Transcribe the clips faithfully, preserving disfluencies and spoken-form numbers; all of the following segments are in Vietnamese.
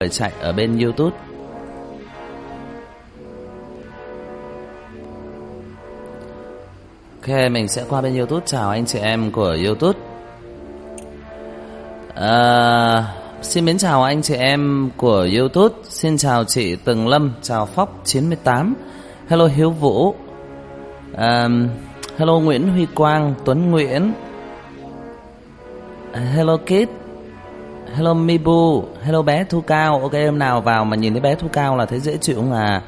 chạy ở bên YouTube. Ok, mình sẽ qua bên YouTube. Chào anh chị em của YouTube. à, Xin mến chào anh chị em của YouTube. Xin chào chị Tường Lâm. Chào Phóc chín mươi tám. Hello Hiếu Vũ. à, Hello Nguyễn Huy Quang, Tuấn Nguyễn. à, Hello Kid. Hello Mibu. Hello bé Thu Cao. Ok, hôm nào vào mà nhìn thấy bé Thu Cao là thấy dễ chịu không à?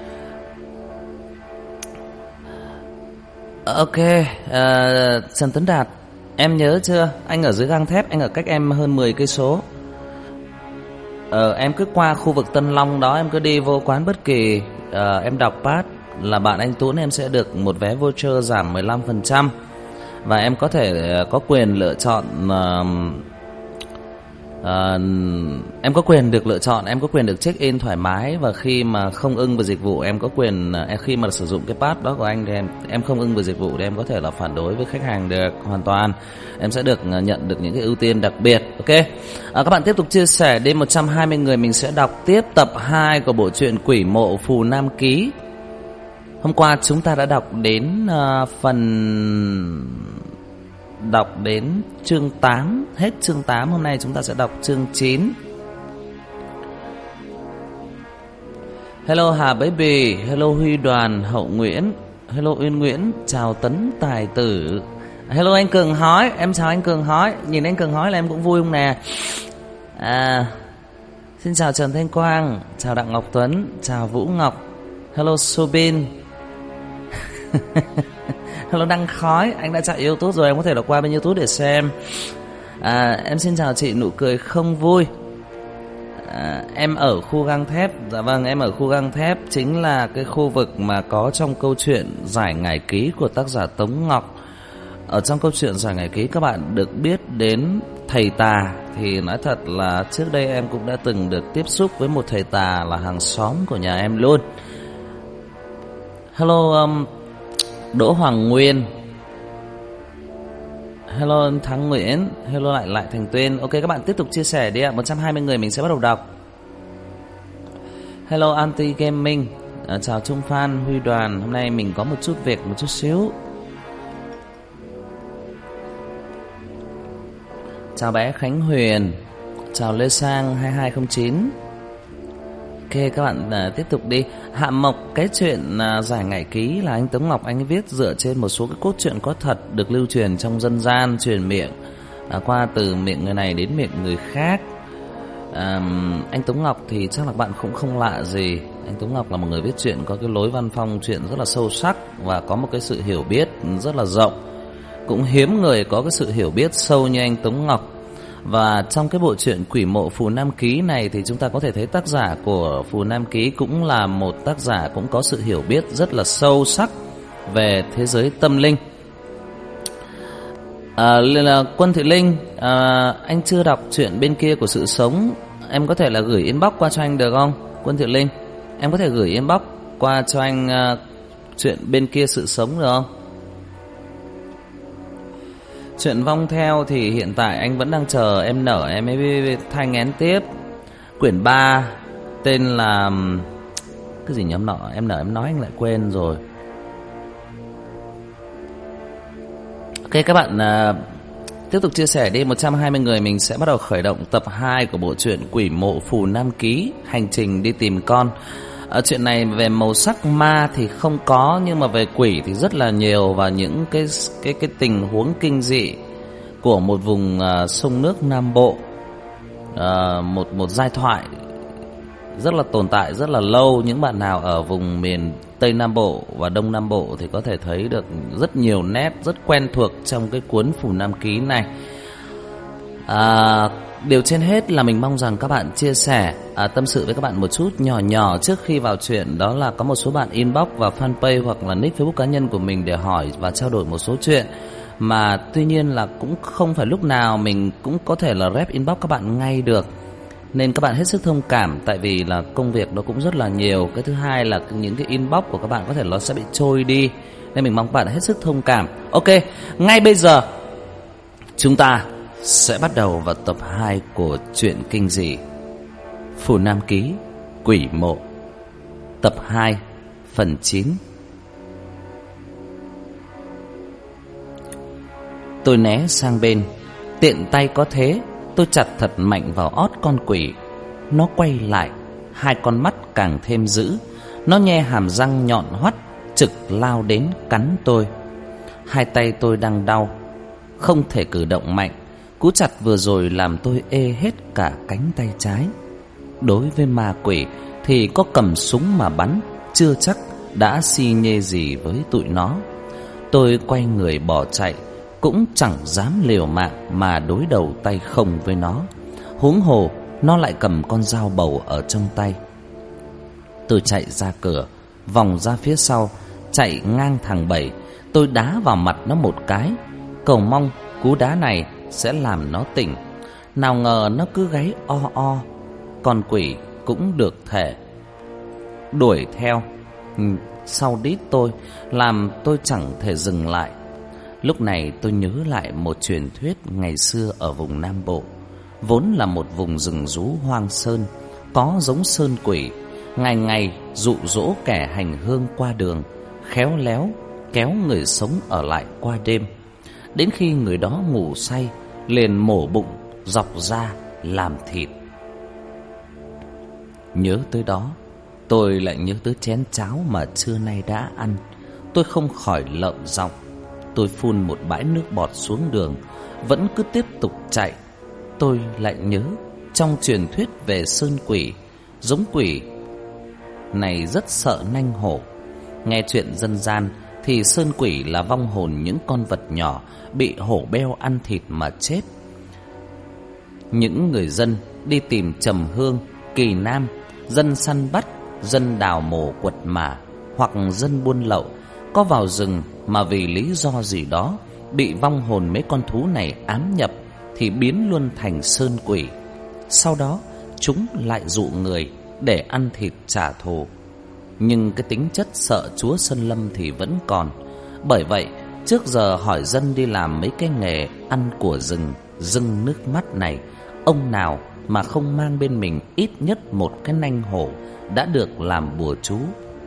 Ok, uh, Trần Tuấn Đạt, em nhớ chưa? Anh ở dưới gang thép, anh ở cách em hơn mười cây số. Ờ, em cứ qua khu vực Tân Long đó, em cứ đi vô quán bất kỳ, uh, em đọc pass là bạn anh Tuấn, em sẽ được một vé voucher giảm mười lăm phần trăm. Và em có thể uh, có quyền lựa chọn uh, Uh, em có quyền được lựa chọn, em có quyền được check in thoải mái. Và khi mà không ưng với dịch vụ, em có quyền uh, khi mà sử dụng cái pass đó của anh thì em, em không ưng với dịch vụ thì em có thể là phản đối với khách hàng được hoàn toàn. Em sẽ được uh, nhận được những cái ưu tiên đặc biệt. Ok, uh, các bạn tiếp tục chia sẻ đến một trăm hai mươi người. Mình sẽ đọc tiếp tập hai của bộ truyện Quỷ Mộ Phù Nam Ký. Hôm qua chúng ta đã đọc đến uh, phần đọc đến chương tám, hết chương tám. Hôm nay chúng ta sẽ đọc chương chín. Hello Hà Baby, hello Huy Đoàn, Hậu Nguyễn, hello Uyên Nguyễn, chào Tấn Tài Tử. Hello anh Cường Hói, em chào anh Cường Hói. Nhìn anh Cường Hói là em cũng vui không nè. À, xin chào Trần Thanh Quang, chào Đặng Ngọc Tuấn, chào Vũ Ngọc. Hello Subin. Hello Đăng Khói, anh đã chạy YouTube rồi, em có thể là qua bên YouTube để xem. à, Em xin chào chị Nụ Cười Không Vui. à, Em ở khu gang thép. Dạ vâng, em ở khu gang thép, chính là cái khu vực mà có trong câu chuyện Giải Ngải Ký của tác giả Tống Ngọc. Ở trong câu chuyện Giải Ngải Ký các bạn được biết đến thầy tà. Thì nói thật là trước đây em cũng đã từng được tiếp xúc với một thầy tà là hàng xóm của nhà em luôn. Hello um, Đỗ Hoàng Nguyên. Hello Thắng Nguyễn. Hello lại lại Thành Tuyên. Ok, các bạn tiếp tục chia sẻ đi ạ. một trăm hai mươi người mình sẽ bắt đầu đọc. Hello Anti Gaming. à, Chào Trung Phan, Huy Đoàn. Hôm nay mình có một chút việc, một chút xíu. Chào bé Khánh Huyền. Chào Lê Sang hai hai không chín. Ok, các bạn uh, tiếp tục đi. Hạ Mộc, cái chuyện uh, Giải Ngải Ký là anh Tống Ngọc anh ấy viết dựa trên một số cái cốt truyện có thật được lưu truyền trong dân gian, truyền miệng uh, qua từ miệng người này đến miệng người khác. uh, Anh Tống Ngọc thì chắc là bạn cũng không lạ gì. Anh Tống Ngọc là một người viết truyện có cái lối văn phong truyện rất là sâu sắc và có một cái sự hiểu biết rất là rộng. Cũng hiếm người có cái sự hiểu biết sâu như anh Tống Ngọc. Và trong cái bộ truyện Quỷ Mộ Phù Nam Ký này thì chúng ta có thể thấy tác giả của Phù Nam Ký cũng là một tác giả cũng có sự hiểu biết rất là sâu sắc về thế giới tâm linh. à, là Quân Thị Linh, à, anh chưa đọc chuyện Bên Kia Của Sự Sống. Em có thể là gửi inbox qua cho anh được không Quân Thị Linh? Em có thể gửi inbox qua cho anh uh, chuyện Bên Kia Sự Sống được không? Chuyện Vong Theo thì hiện tại anh vẫn đang chờ em nở em mới thanh én tiếp. Quyển ba tên là cái gì nhỉ em nọ, em nở em nói anh lại quên rồi. Ok, các bạn uh, tiếp tục chia sẻ đi. một trăm hai mươi người mình sẽ bắt đầu khởi động tập hai của bộ truyện Quỷ Mộ Phù Nam Ký, Hành Trình Đi Tìm Con. Ở chuyện này về màu sắc ma thì không có, nhưng mà về quỷ thì rất là nhiều. Và những cái cái cái tình huống kinh dị của một vùng uh, sông nước Nam Bộ, uh, một một giai thoại rất là tồn tại rất là lâu. Những bạn nào ở vùng miền Tây Nam Bộ và Đông Nam Bộ thì có thể thấy được rất nhiều nét rất quen thuộc trong cái cuốn Phù Nam Ký này. À, điều trên hết là mình mong rằng các bạn chia sẻ, à, tâm sự với các bạn một chút nhỏ nhỏ trước khi vào chuyện. Đó là có một số bạn inbox vào fanpage hoặc là nick Facebook cá nhân của mình để hỏi và trao đổi một số chuyện. Mà tuy nhiên là cũng không phải lúc nào mình cũng có thể là rep inbox các bạn ngay được. Nên các bạn hết sức thông cảm, tại vì là công việc nó cũng rất là nhiều. Cái thứ hai là những cái inbox của các bạn có thể nó sẽ bị trôi đi. Nên mình mong các bạn hết sức thông cảm. Ok, ngay bây giờ chúng ta sẽ bắt đầu vào tập hai của chuyện kinh dị Phù Nam Ký, Quỷ Mộ, tập hai, phần chín. Tôi né sang bên, tiện tay có thế, tôi chặt thật mạnh vào ót con quỷ. Nó quay lại, hai con mắt càng thêm dữ. Nó nhe hàm răng nhọn hoắt, trực lao đến cắn tôi. Hai tay tôi đang đau, không thể cử động mạnh. Cú chặt vừa rồi làm tôi ê hết cả cánh tay trái. Đối với ma quỷ thì có cầm súng mà bắn chưa chắc đã si nhê gì với tụi nó. Tôi quay người bỏ chạy, cũng chẳng dám liều mạng mà đối đầu tay không với nó. Huống hồ nó lại cầm con dao bầu ở trong tay. Tôi chạy ra cửa, vòng ra phía sau, chạy ngang thằng Bảy. Tôi đá vào mặt nó một cái, cầu mong cú đá này sẽ làm nó tỉnh. Nào ngờ nó cứ gáy o o. Con quỷ cũng được thể đuổi theo sau đít tôi, làm tôi chẳng thể dừng lại. Lúc này tôi nhớ lại một truyền thuyết ngày xưa ở vùng Nam Bộ. Vốn là một vùng rừng rú hoang sơn, có giống sơn quỷ, ngày ngày dụ dỗ kẻ hành hương qua đường, khéo léo kéo người sống ở lại qua đêm. Đến khi người đó ngủ say, liền mổ bụng dọc ra làm thịt. Nhớ tới đó, tôi lại nhớ tới chén cháo mà trưa nay đã ăn. Tôi không khỏi lợm giọng. Tôi phun một bãi nước bọt xuống đường, vẫn cứ tiếp tục chạy. Tôi lại nhớ trong truyền thuyết về sơn quỷ, giống quỷ này rất sợ nanh hổ. Nghe chuyện dân gian thì sơn quỷ là vong hồn những con vật nhỏ bị hổ beo ăn thịt mà chết. Những người dân đi tìm trầm hương, kỳ nam, dân săn bắt, dân đào mồ quật mả, hoặc dân buôn lậu có vào rừng mà vì lý do gì đó bị vong hồn mấy con thú này ám nhập thì biến luôn thành sơn quỷ. Sau đó chúng lại dụ người để ăn thịt trả thù. Nhưng cái tính chất sợ chúa sơn lâm thì vẫn còn. Bởi vậy trước giờ hỏi dân đi làm mấy cái nghề ăn của rừng rưng nước mắt này, ông nào mà không mang bên mình ít nhất một cái nanh hổ đã được làm bùa chú.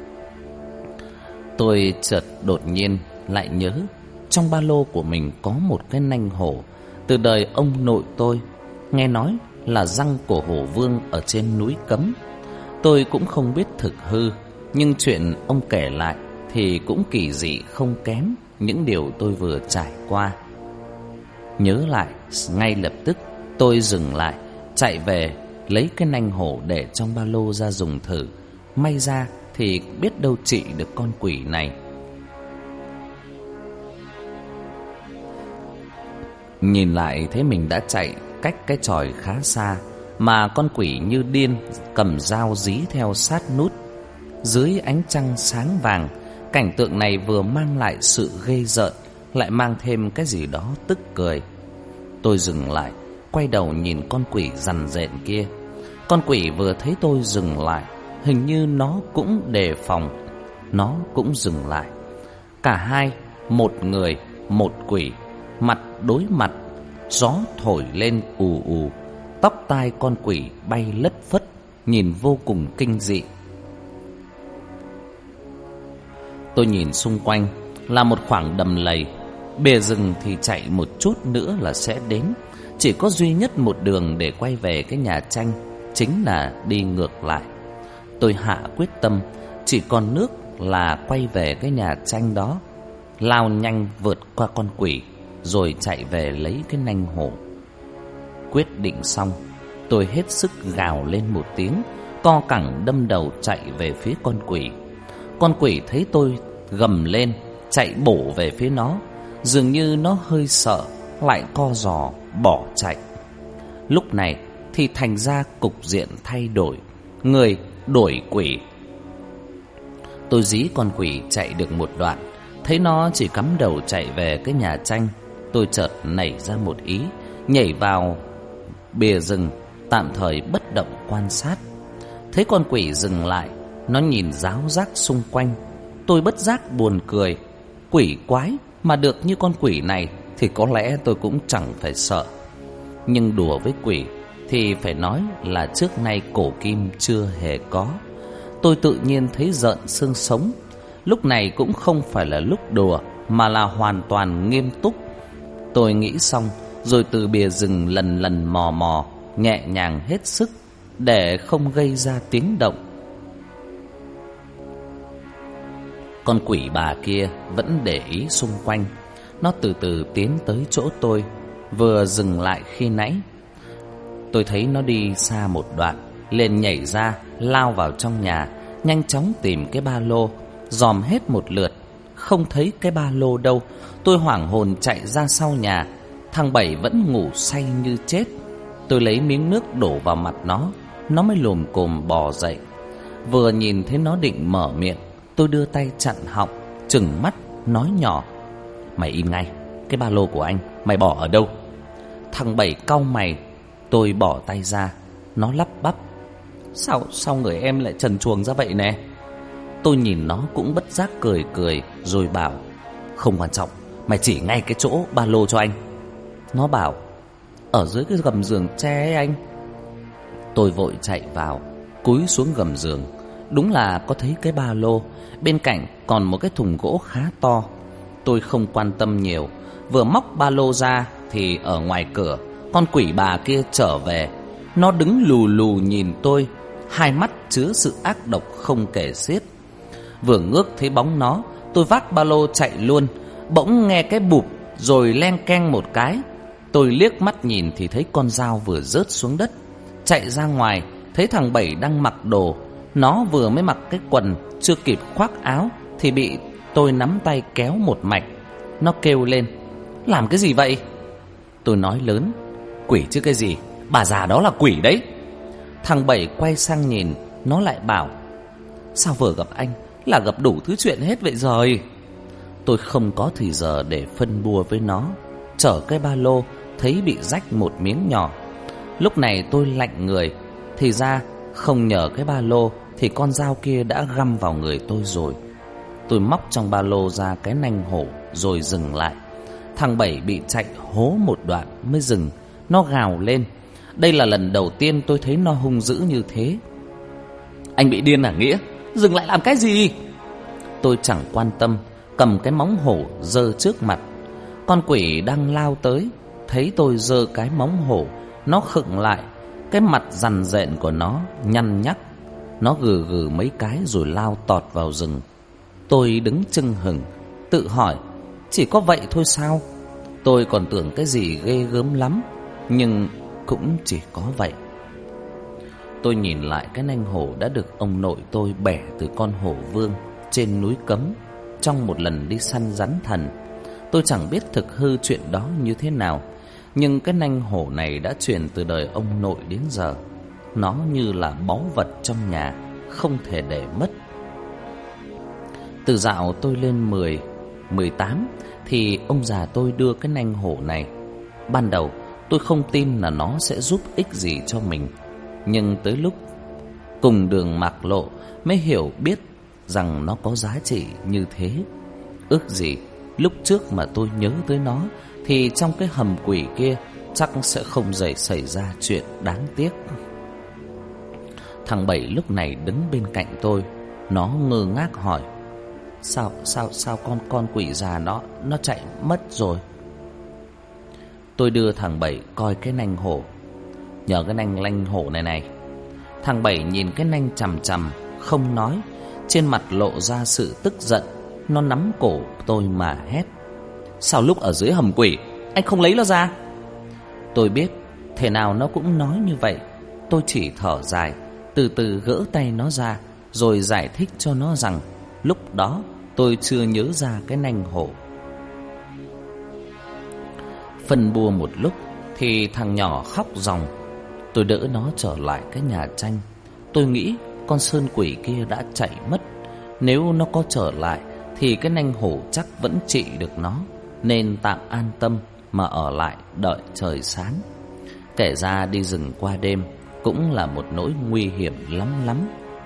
Tôi chợt đột nhiên lại nhớ trong ba lô của mình có một cái nanh hổ từ đời ông nội tôi, nghe nói là răng của hổ vương ở trên núi Cấm. Tôi cũng không biết thực hư, nhưng chuyện ông kể lại thì cũng kỳ dị không kém những điều tôi vừa trải qua. Nhớ lại, ngay lập tức tôi dừng lại, chạy về lấy cái nanh hổ để trong ba lô ra dùng thử. May ra thì biết đâu trị được con quỷ này. Nhìn lại thấy mình đã chạy cách cái chòi khá xa, mà con quỷ như điên cầm dao dí theo sát nút. Dưới ánh trăng sáng vàng, cảnh tượng này vừa mang lại sự ghê rợn, lại mang thêm cái gì đó tức cười. Tôi dừng lại, quay đầu nhìn con quỷ rằn rện kia. Con quỷ vừa thấy tôi dừng lại, hình như nó cũng đề phòng, nó cũng dừng lại. Cả hai, một người, một quỷ, mặt đối mặt. Gió thổi lên ù ù, tóc tai con quỷ bay lất phất, nhìn vô cùng kinh dị. Tôi nhìn xung quanh là một khoảng đầm lầy, bìa rừng thì chạy một chút nữa là sẽ đến. Chỉ có duy nhất một đường để quay về cái nhà tranh, chính là đi ngược lại. Tôi hạ quyết tâm, chỉ còn nước là quay về cái nhà tranh đó, lao nhanh vượt qua con quỷ, rồi chạy về lấy cái nanh hổ. Quyết định xong, tôi hết sức gào lên một tiếng, co cẳng đâm đầu chạy về phía con quỷ. Con quỷ thấy tôi gầm lên, chạy bổ về phía nó. Dường như nó hơi sợ, lại co giò bỏ chạy. Lúc này thì thành ra cục diện thay đổi, người đổi quỷ. Tôi dí con quỷ chạy được một đoạn, thấy nó chỉ cắm đầu chạy về cái nhà tranh. Tôi chợt nảy ra một ý, nhảy vào bìa rừng, tạm thời bất động quan sát. Thấy con quỷ dừng lại, nó nhìn ráo rác xung quanh. Tôi bất giác buồn cười. Quỷ quái mà được như con quỷ này thì có lẽ tôi cũng chẳng phải sợ. Nhưng đùa với quỷ thì phải nói là trước nay cổ kim chưa hề có. Tôi tự nhiên thấy rợn xương sống. Lúc này cũng không phải là lúc đùa, mà là hoàn toàn nghiêm túc. Tôi nghĩ xong rồi từ bìa rừng lần lần mò mò, nhẹ nhàng hết sức để không gây ra tiếng động. Con quỷ bà kia vẫn để ý xung quanh. Nó từ từ tiến tới chỗ tôi, vừa dừng lại khi nãy. Tôi thấy nó đi xa một đoạn, liền nhảy ra, lao vào trong nhà, nhanh chóng tìm cái ba lô, dòm hết một lượt, không thấy cái ba lô đâu. Tôi hoảng hồn chạy ra sau nhà. Thằng Bảy vẫn ngủ say như chết. Tôi lấy miếng nước đổ vào mặt nó, nó mới lồm cồm bò dậy. Vừa nhìn thấy nó định mở miệng, tôi đưa tay chặn họng, trừng mắt, nói nhỏ: "Mày im ngay, cái ba lô của anh mày bỏ ở đâu?" Thằng Bảy cau mày. Tôi bỏ tay ra. Nó lắp bắp: Sao, sao người em lại trần truồng ra vậy nè? Tôi nhìn nó cũng bất giác cười cười, rồi bảo: "Không quan trọng, mày chỉ ngay cái chỗ ba lô cho anh." Nó bảo: "Ở dưới cái gầm giường tre ấy anh." Tôi vội chạy vào, cúi xuống gầm giường. Đúng là có thấy cái ba lô, bên cạnh còn một cái thùng gỗ khá to. Tôi không quan tâm nhiều, vừa móc ba lô ra thì ở ngoài cửa, con quỷ bà kia trở về. Nó đứng lù lù nhìn tôi, hai mắt chứa sự ác độc không kể xiết. Vừa ngước thấy bóng nó, tôi vác ba lô chạy luôn. Bỗng nghe cái bụp rồi len keng một cái. Tôi liếc mắt nhìn thì thấy con dao vừa rớt xuống đất. Chạy ra ngoài, thấy thằng Bảy đang mặc đồ. Nó vừa mới mặc cái quần, chưa kịp khoác áo thì bị tôi nắm tay kéo một mạch. Nó kêu lên: "Làm cái gì vậy?" Tôi nói lớn: "Quỷ chứ cái gì, bà già đó là quỷ đấy." Thằng Bảy quay sang nhìn, nó lại bảo: "Sao vừa gặp anh là gặp đủ thứ chuyện hết vậy rồi?" Tôi không có thời giờ để phân bua với nó. Chở cái ba lô thấy bị rách một miếng nhỏ. Lúc này tôi lạnh người. Thì ra không nhờ cái ba lô thì con dao kia đã găm vào người tôi rồi. Tôi móc trong ba lô ra cái nanh hổ rồi dừng lại. Thằng Bảy bị chạy hố một đoạn mới dừng. Nó gào lên. Đây là lần đầu tiên tôi thấy nó hung dữ như thế. "Anh bị điên à Nghĩa? Dừng lại làm cái gì?" Tôi chẳng quan tâm, cầm cái móng hổ giơ trước mặt. Con quỷ đang lao tới, thấy tôi giơ cái móng hổ, nó khựng lại. Cái mặt rằn rện của nó nhăn nhắc. Nó gừ gừ mấy cái rồi lao tọt vào rừng. Tôi đứng chưng hửng, tự hỏi: chỉ có vậy thôi sao? Tôi còn tưởng cái gì ghê gớm lắm, nhưng cũng chỉ có vậy. Tôi nhìn lại cái nanh hổ đã được ông nội tôi bẻ từ con hổ vương trên núi Cấm trong một lần đi săn rắn thần. Tôi chẳng biết thực hư chuyện đó như thế nào, nhưng cái nanh hổ này đã truyền từ đời ông nội đến giờ. Nó như là báu vật trong nhà, không thể để mất. Từ dạo tôi lên mười, mười tám thì ông già tôi đưa cái nanh hổ này. Ban đầu tôi không tin là nó sẽ giúp ích gì cho mình, nhưng tới lúc cùng đường mạc lộ mới hiểu biết rằng nó có giá trị như thế. Ước gì lúc trước mà tôi nhớ tới nó thì trong cái hầm quỷ kia chắc sẽ không dậy xảy ra chuyện đáng tiếc. Thằng Bảy lúc này đứng bên cạnh tôi. Nó ngơ ngác hỏi: Sao, sao, sao con con quỷ già nó, nó chạy mất rồi? Tôi đưa thằng Bảy coi cái nanh hổ. Nhờ cái nanh lanh hổ này này. Thằng Bảy nhìn cái nanh chằm chằm, không nói. Trên mặt lộ ra sự tức giận. Nó nắm cổ tôi mà hét: Sao lúc ở dưới hầm quỷ anh không lấy nó ra? Tôi biết thể nào nó cũng nói như vậy. Tôi chỉ thở dài, từ từ gỡ tay nó ra, rồi giải thích cho nó rằng lúc đó tôi chưa nhớ ra cái nanh hổ. Phân bua một lúc thì thằng nhỏ khóc ròng. Tôi đỡ nó trở lại cái nhà tranh. Tôi nghĩ con sơn quỷ kia đã chạy mất. Nếu nó có trở lại thì cái nanh hổ chắc vẫn trị được nó, nên tạm an tâm mà ở lại đợi trời sáng. Kể ra đi rừng qua đêm cũng là một nỗi nguy hiểm lắm lắm.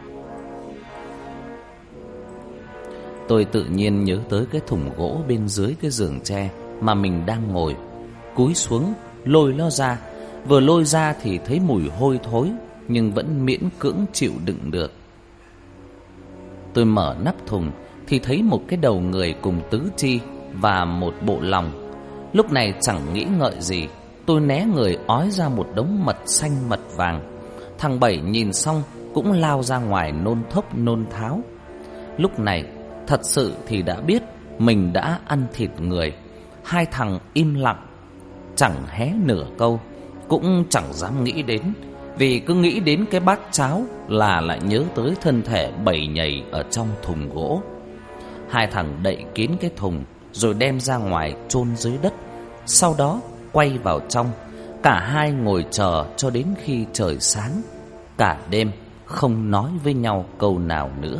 Tôi tự nhiên nhớ tới cái thùng gỗ bên dưới cái giường tre mà mình đang ngồi. Cúi xuống lôi nó ra, Vừa lôi ra thì thấy mùi hôi thối, nhưng vẫn miễn cưỡng chịu đựng được. Tôi mở nắp thùng thì thấy một cái đầu người cùng tứ chi và một bộ lòng. Lúc này chẳng nghĩ ngợi gì, tôi né người ói ra một đống mật xanh mật vàng. Thằng Bảy nhìn xong cũng lao ra ngoài nôn thốc nôn tháo. Lúc này thật sự thì đã biết mình đã ăn thịt người. Hai thằng im lặng, chẳng hé nửa câu, cũng chẳng dám nghĩ đến. Vì cứ nghĩ đến cái bát cháo là lại nhớ tới thân thể bầy nhầy ở trong thùng gỗ. Hai thằng đậy kín cái thùng rồi đem ra ngoài chôn dưới đất. Sau đó quay vào trong. Cả hai ngồi chờ cho đến khi trời sáng. Cả đêm không nói với nhau câu nào nữa.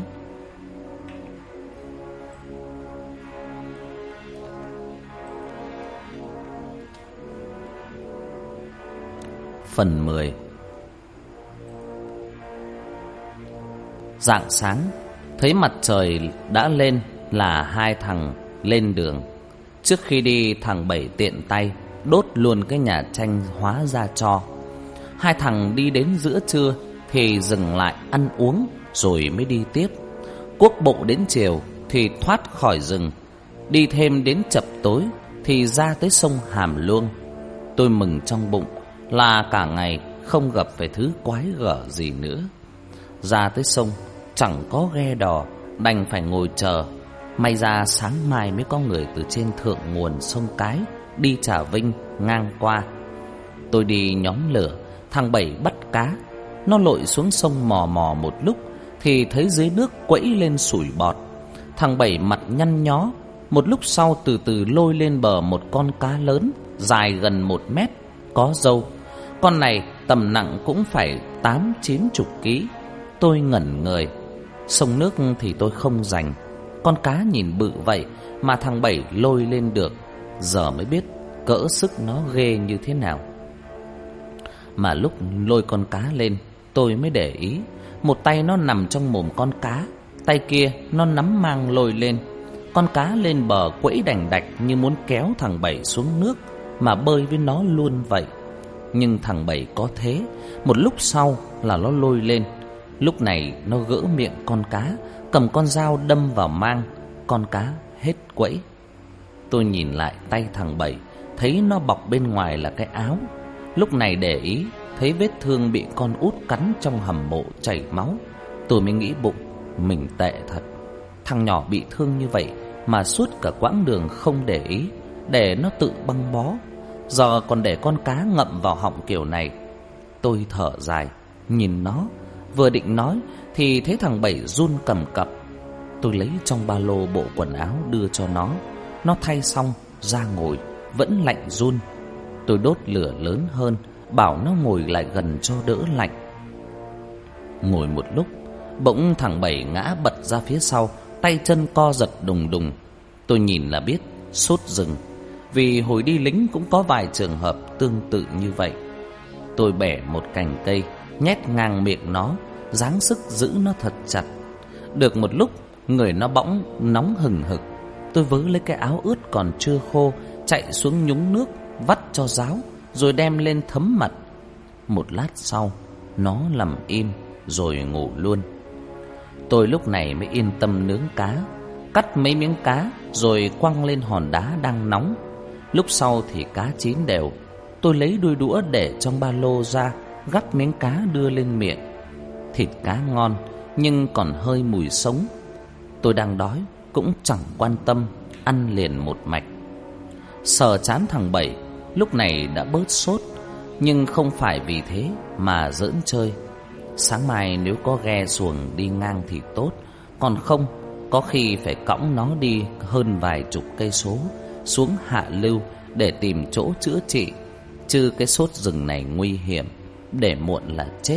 Phần mười. Rạng sáng, thấy mặt trời đã lên là hai thằng lên đường. Trước khi đi, thằng Bảy tiện tay đốt luôn cái nhà tranh hóa ra tro. Hai thằng đi đến giữa trưa thì dừng lại ăn uống rồi mới đi tiếp. Cuốc bộ đến chiều thì thoát khỏi rừng. Đi thêm đến chập tối thì ra tới sông Hàm Luông. Tôi mừng trong bụng là cả ngày không gặp phải thứ quái gở gì nữa. Ra tới sông chẳng có ghe đò, đành phải ngồi chờ. May ra sáng mai mới có người từ trên thượng nguồn sông Cái đi Trà Vinh ngang qua. Tôi đi nhóm lửa, thằng Bảy bắt cá. Nó lội xuống sông mò mò một lúc thì thấy dưới nước quẫy lên sủi bọt. Thằng Bảy mặt nhăn nhó. Một lúc sau từ từ lôi lên bờ một con cá lớn, dài gần một mét, có râu. Con này tầm nặng cũng phải tám chín chục ký. Tôi ngẩn người. Sông nước thì tôi không rành. Con cá nhìn bự vậy mà thằng Bảy lôi lên được. Giờ mới biết cỡ sức nó ghê như thế nào. Mà lúc lôi con cá lên, tôi mới để ý một tay nó nằm trong mồm con cá, tay kia nó nắm mang lôi lên. Con cá lên bờ quẫy đành đạch như muốn kéo thằng Bảy xuống nước mà bơi với nó luôn vậy. Nhưng thằng Bảy có thế, một lúc sau là nó lôi lên. Lúc này nó gỡ miệng con cá, cầm con dao đâm vào mang. Con cá hết quẫy. Tôi nhìn lại tay thằng Bảy, thấy nó bọc bên ngoài là cái áo. Lúc này để ý, thấy vết thương bị con út cắn trong hầm mộ chảy máu. Tôi mới nghĩ bụng, mình tệ thật. Thằng nhỏ bị thương như vậy mà suốt cả quãng đường không để ý, để nó tự băng bó. Giờ còn để con cá ngậm vào họng kiểu này. Tôi thở dài, nhìn nó. Vừa định nói thì thấy thằng Bảy run cầm cập. Tôi lấy trong ba lô bộ quần áo đưa cho nó. Nó thay xong ra ngồi, vẫn lạnh run. Tôi đốt lửa lớn hơn, bảo nó ngồi lại gần cho đỡ lạnh. Ngồi một lúc, bỗng thằng Bảy ngã bật ra phía sau, tay chân co giật đùng đùng. Tôi nhìn là biết sốt rừng, vì hồi đi lính cũng có vài trường hợp tương tự như vậy. Tôi bẻ một cành cây, nhét ngang miệng nó, giáng sức giữ nó thật chặt. Được một lúc, người nó bỗng nóng hừng hực. Tôi vớ lấy cái áo ướt còn chưa khô, chạy xuống nhúng nước, vắt cho ráo, rồi đem lên thấm mặt. Một lát sau, nó nằm im rồi ngủ luôn. Tôi lúc này mới yên tâm nướng cá, cắt mấy miếng cá rồi quăng lên hòn đá đang nóng. Lúc sau thì cá chín đều. Tôi lấy đuôi đũa để trong ba lô ra, gắp miếng cá đưa lên miệng. Thịt cá ngon nhưng còn hơi mùi sống. Tôi đang đói cũng chẳng quan tâm, ăn liền một mạch. Sờ chán thằng Bảy lúc này đã bớt sốt, nhưng không phải vì thế mà giỡn chơi. Sáng mai nếu có ghe xuồng đi ngang thì tốt, còn không có khi phải cõng nó đi hơn vài chục cây số xuống hạ lưu để tìm chỗ chữa trị. Chứ cái sốt rừng này nguy hiểm, để muộn là chết.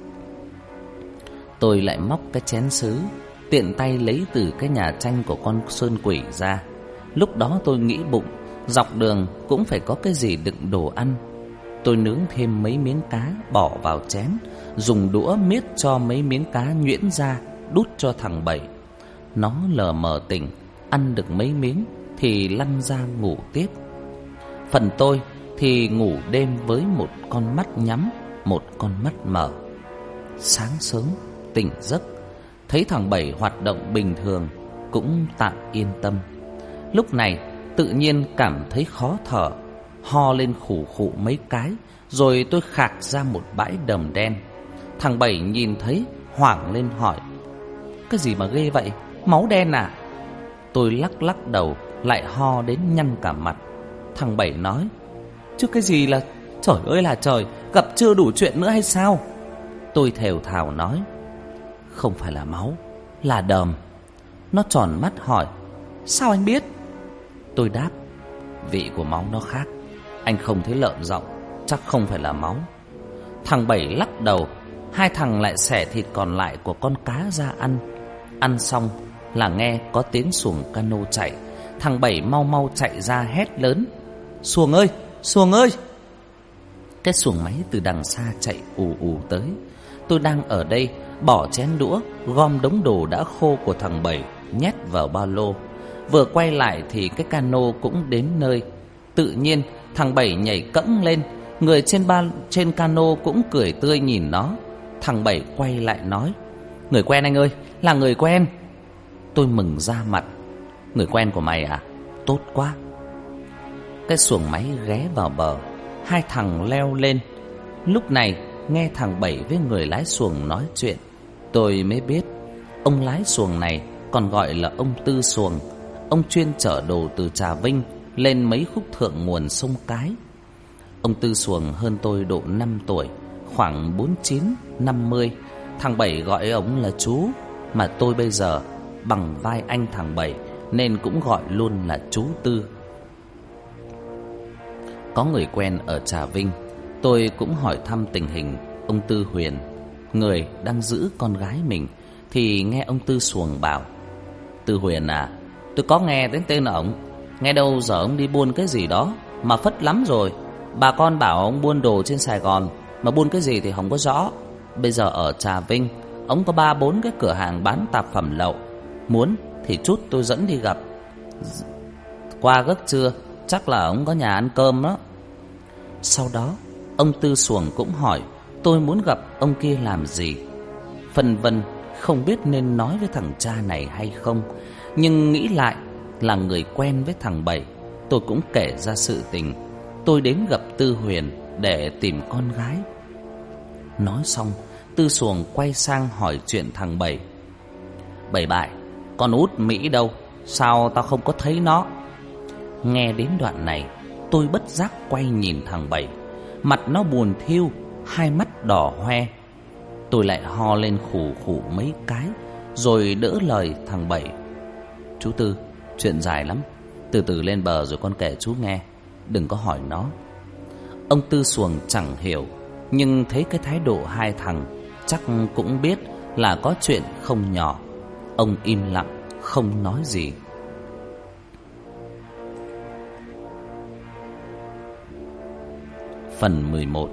Tôi lại móc cái chén sứ, tiện tay lấy từ cái nhà tranh của con sơn quỷ ra. Lúc đó tôi nghĩ bụng, dọc đường cũng phải có cái gì đựng đồ ăn. Tôi nướng thêm mấy miếng cá bỏ vào chén, dùng đũa miết cho mấy miếng cá nhuyễn ra, đút cho thằng Bảy. Nó lờ mờ tỉnh, ăn được mấy miếng thì lăn ra ngủ tiếp. Phần tôi thì ngủ đêm với một con mắt nhắm, một con mắt mở. Sáng sớm tỉnh giấc, thấy thằng Bảy hoạt động bình thường, cũng tạm yên tâm. Lúc này tự nhiên cảm thấy khó thở, ho lên khủ khụ mấy cái, rồi tôi khạc ra một bãi đầm đen. Thằng Bảy nhìn thấy hoảng lên hỏi: cái gì mà ghê vậy, máu đen à? Tôi lắc lắc đầu, lại ho đến nhăn cả mặt. Thằng Bảy nói: chứ cái gì là trời ơi là trời, gặp chưa đủ chuyện nữa hay sao? Tôi thều thào nói: không phải là máu, là đờm. Nó tròn mắt hỏi: sao anh biết? Tôi đáp: vị của máu nó khác, anh không thấy lợm giọng, chắc không phải là máu. Thằng Bảy lắc đầu. Hai thằng lại xẻ thịt còn lại của con cá ra ăn. Ăn xong là nghe có tiếng xuồng cano chạy. Thằng Bảy mau mau chạy ra hét lớn: xuồng ơi, xuồng ơi! Cái xuồng máy từ đằng xa chạy ù ù tới. Tôi đang ở đây bỏ chén đũa, gom đống đồ đã khô của thằng Bảy nhét vào ba lô. Vừa quay lại thì cái cano cũng đến nơi. Tự nhiên thằng Bảy nhảy cẫng lên. Người trên ba trên cano cũng cười tươi nhìn nó. Thằng Bảy quay lại nói: người quen anh ơi, là người quen. Tôi mừng ra mặt: người quen của mày à? Tốt quá. Cái xuồng máy ghé vào bờ. Hai thằng leo lên. Lúc này nghe thằng Bảy với người lái xuồng nói chuyện, tôi mới biết ông lái xuồng này còn gọi là ông Tư Xuồng. Ông chuyên chở đồ từ Trà Vinh lên mấy khúc thượng nguồn sông Cái. Ông Tư Xuồng hơn tôi độ năm tuổi, khoảng bốn chín, năm mươi. Thằng Bảy gọi ông là chú, mà tôi bây giờ bằng vai anh thằng Bảy nên cũng gọi luôn là chú Tư. Có người quen ở Trà Vinh, tôi cũng hỏi thăm tình hình ông Tư Huyền, người đang giữ con gái mình. Thì nghe ông Tư Xuồng bảo: Tư Huyền à, tôi có nghe đến tên ổng. Nghe đâu giờ ông đi buôn cái gì đó mà phất lắm rồi. Bà con bảo ông buôn đồ trên Sài Gòn, mà buôn cái gì thì không có rõ. Bây giờ ở Trà Vinh, ông có ba bốn cái cửa hàng bán tạp phẩm lậu. Muốn thì chút tôi dẫn đi gặp. Qua giấc trưa chắc là ông có nhà ăn cơm đó. Sau đó ông Tư Xuồng cũng hỏi tôi muốn gặp ông kia làm gì. Phân vân không biết nên nói với thằng cha này hay không, nhưng nghĩ lại là người quen với thằng Bảy, tôi cũng kể ra sự tình. Tôi đến gặp Tư Huyền để tìm con gái. Nói xong, Tư Xuồng quay sang hỏi chuyện thằng Bảy. Bảy bại, con út Mỹ đâu? Sao tao không có thấy nó? Nghe đến đoạn này, tôi bất giác quay nhìn thằng Bảy. Mặt nó buồn thiu, hai mắt đỏ hoe. Tôi lại ho lên khủ khủ mấy cái, rồi đỡ lời thằng Bảy. Chú Tư, chuyện dài lắm, từ từ lên bờ rồi con kể chú nghe, đừng có hỏi nó. Ông Tư Xuồng chẳng hiểu, nhưng thấy cái thái độ hai thằng chắc cũng biết là có chuyện không nhỏ. Ông im lặng không nói gì. Phần mười một.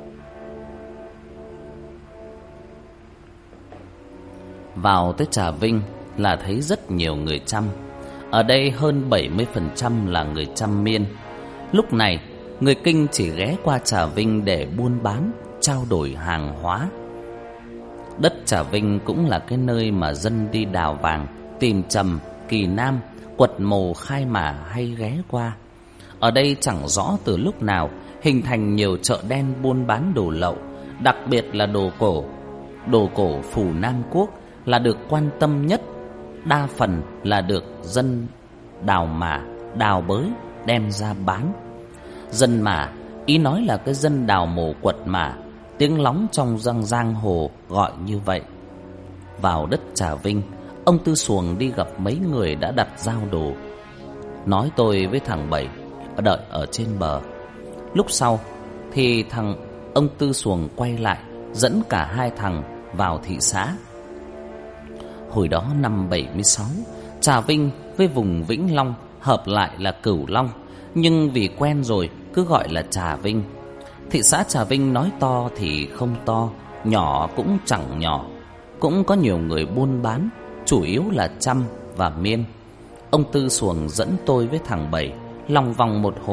Vào tới Trà Vinh là thấy rất nhiều người Chăm. Ở đây hơn bảy mươi phần trăm là người Chăm Miên. Lúc này người Kinh chỉ ghé qua Trà Vinh để buôn bán, trao đổi hàng hóa. Đất Trà Vinh cũng là cái nơi mà dân đi đào vàng, tìm trầm, kỳ nam, quật mồ, khai mả hay ghé qua. Ở đây chẳng rõ từ lúc nào hình thành nhiều chợ đen buôn bán đồ lậu, đặc biệt là đồ cổ. Đồ cổ Phù Nam Quốc là được quan tâm nhất, đa phần là được dân đào mả, đào bới đem ra bán. Dân mả ý nói là cái dân đào mồ quật mả, tiếng lóng trong giang giang hồ gọi như vậy. Vào đất Trà Vinh, ông Tư Xuồng đi gặp mấy người đã đặt giao đồ, nói tôi với thằng Bảy đợi ở trên bờ. Lúc sau thì thằng ông Tư Xuồng quay lại dẫn cả hai thằng vào thị xã. Hồi đó năm bảy mươi sáu, Trà Vinh với vùng Vĩnh Long hợp lại là Cửu Long, nhưng vì quen rồi cứ gọi là Trà Vinh. Thị xã Trà Vinh nói to thì không to, nhỏ cũng chẳng nhỏ. Cũng có nhiều người buôn bán, chủ yếu là Chăm và Miên. Ông Tư Xuồng dẫn tôi với thằng Bảy lòng vòng một hồi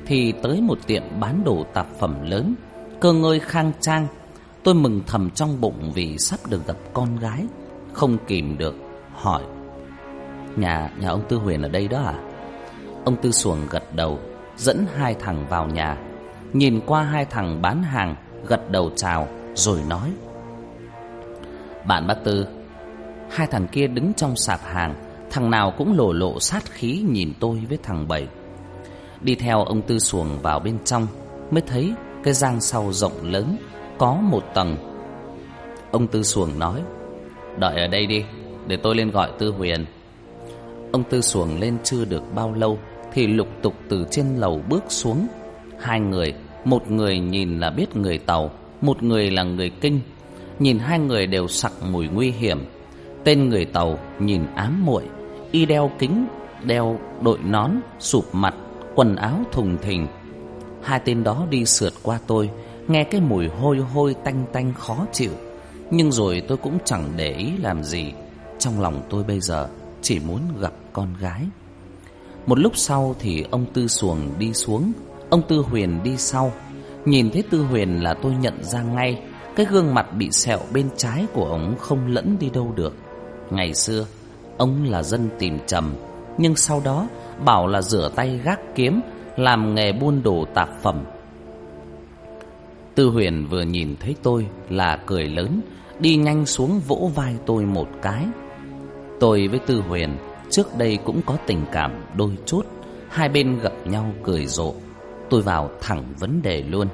thì tới một tiệm bán đồ tạp phẩm lớn, cơ ngơi khang trang. Tôi mừng thầm trong bụng vì sắp được gặp con gái, không kìm được hỏi: Nhà nhà ông Tư Huyền ở đây đó à? Ông Tư Xuồng gật đầu, dẫn hai thằng vào nhà. Nhìn qua hai thằng bán hàng, gật đầu chào rồi nói: Bạn bác Tư. Hai thằng kia đứng trong sạp hàng, thằng nào cũng lộ lộ sát khí nhìn tôi với thằng Bảy. Đi theo ông Tư Xuồng vào bên trong, mới thấy cái giang sau rộng lớn, có một tầng. Ông Tư Xuồng nói: Đợi ở đây đi, để tôi lên gọi Tư Huyền. Ông Tư Xuồng lên chưa được bao lâu thì lục tục từ trên lầu bước xuống. Hai người, một người nhìn là biết người Tàu, một người là người Kinh. Nhìn hai người đều sặc mùi nguy hiểm. Tên người Tàu nhìn ám muội, y đeo kính, đeo đội nón, sụp mặt, quần áo thùng thình. Hai tên đó đi sượt qua tôi, nghe cái mùi hôi hôi tanh tanh khó chịu. Nhưng rồi tôi cũng chẳng để ý làm gì. Trong lòng tôi bây giờ chỉ muốn gặp con gái. Một lúc sau thì ông Tư Xuồng đi xuống, ông Tư Huyền đi sau. Nhìn thấy Tư Huyền là tôi nhận ra ngay, cái gương mặt bị sẹo bên trái của ông không lẫn đi đâu được. Ngày xưa ông là dân tìm trầm, nhưng sau đó bảo là rửa tay gác kiếm, làm nghề buôn đồ tạp phẩm. Tư Huyền vừa nhìn thấy tôi là cười lớn, đi nhanh xuống vỗ vai tôi một cái. Tôi với Tư Huyền trước đây cũng có tình cảm đôi chút, hai bên gặp nhau cười rộ. Tôi vào thẳng vấn đề luôn: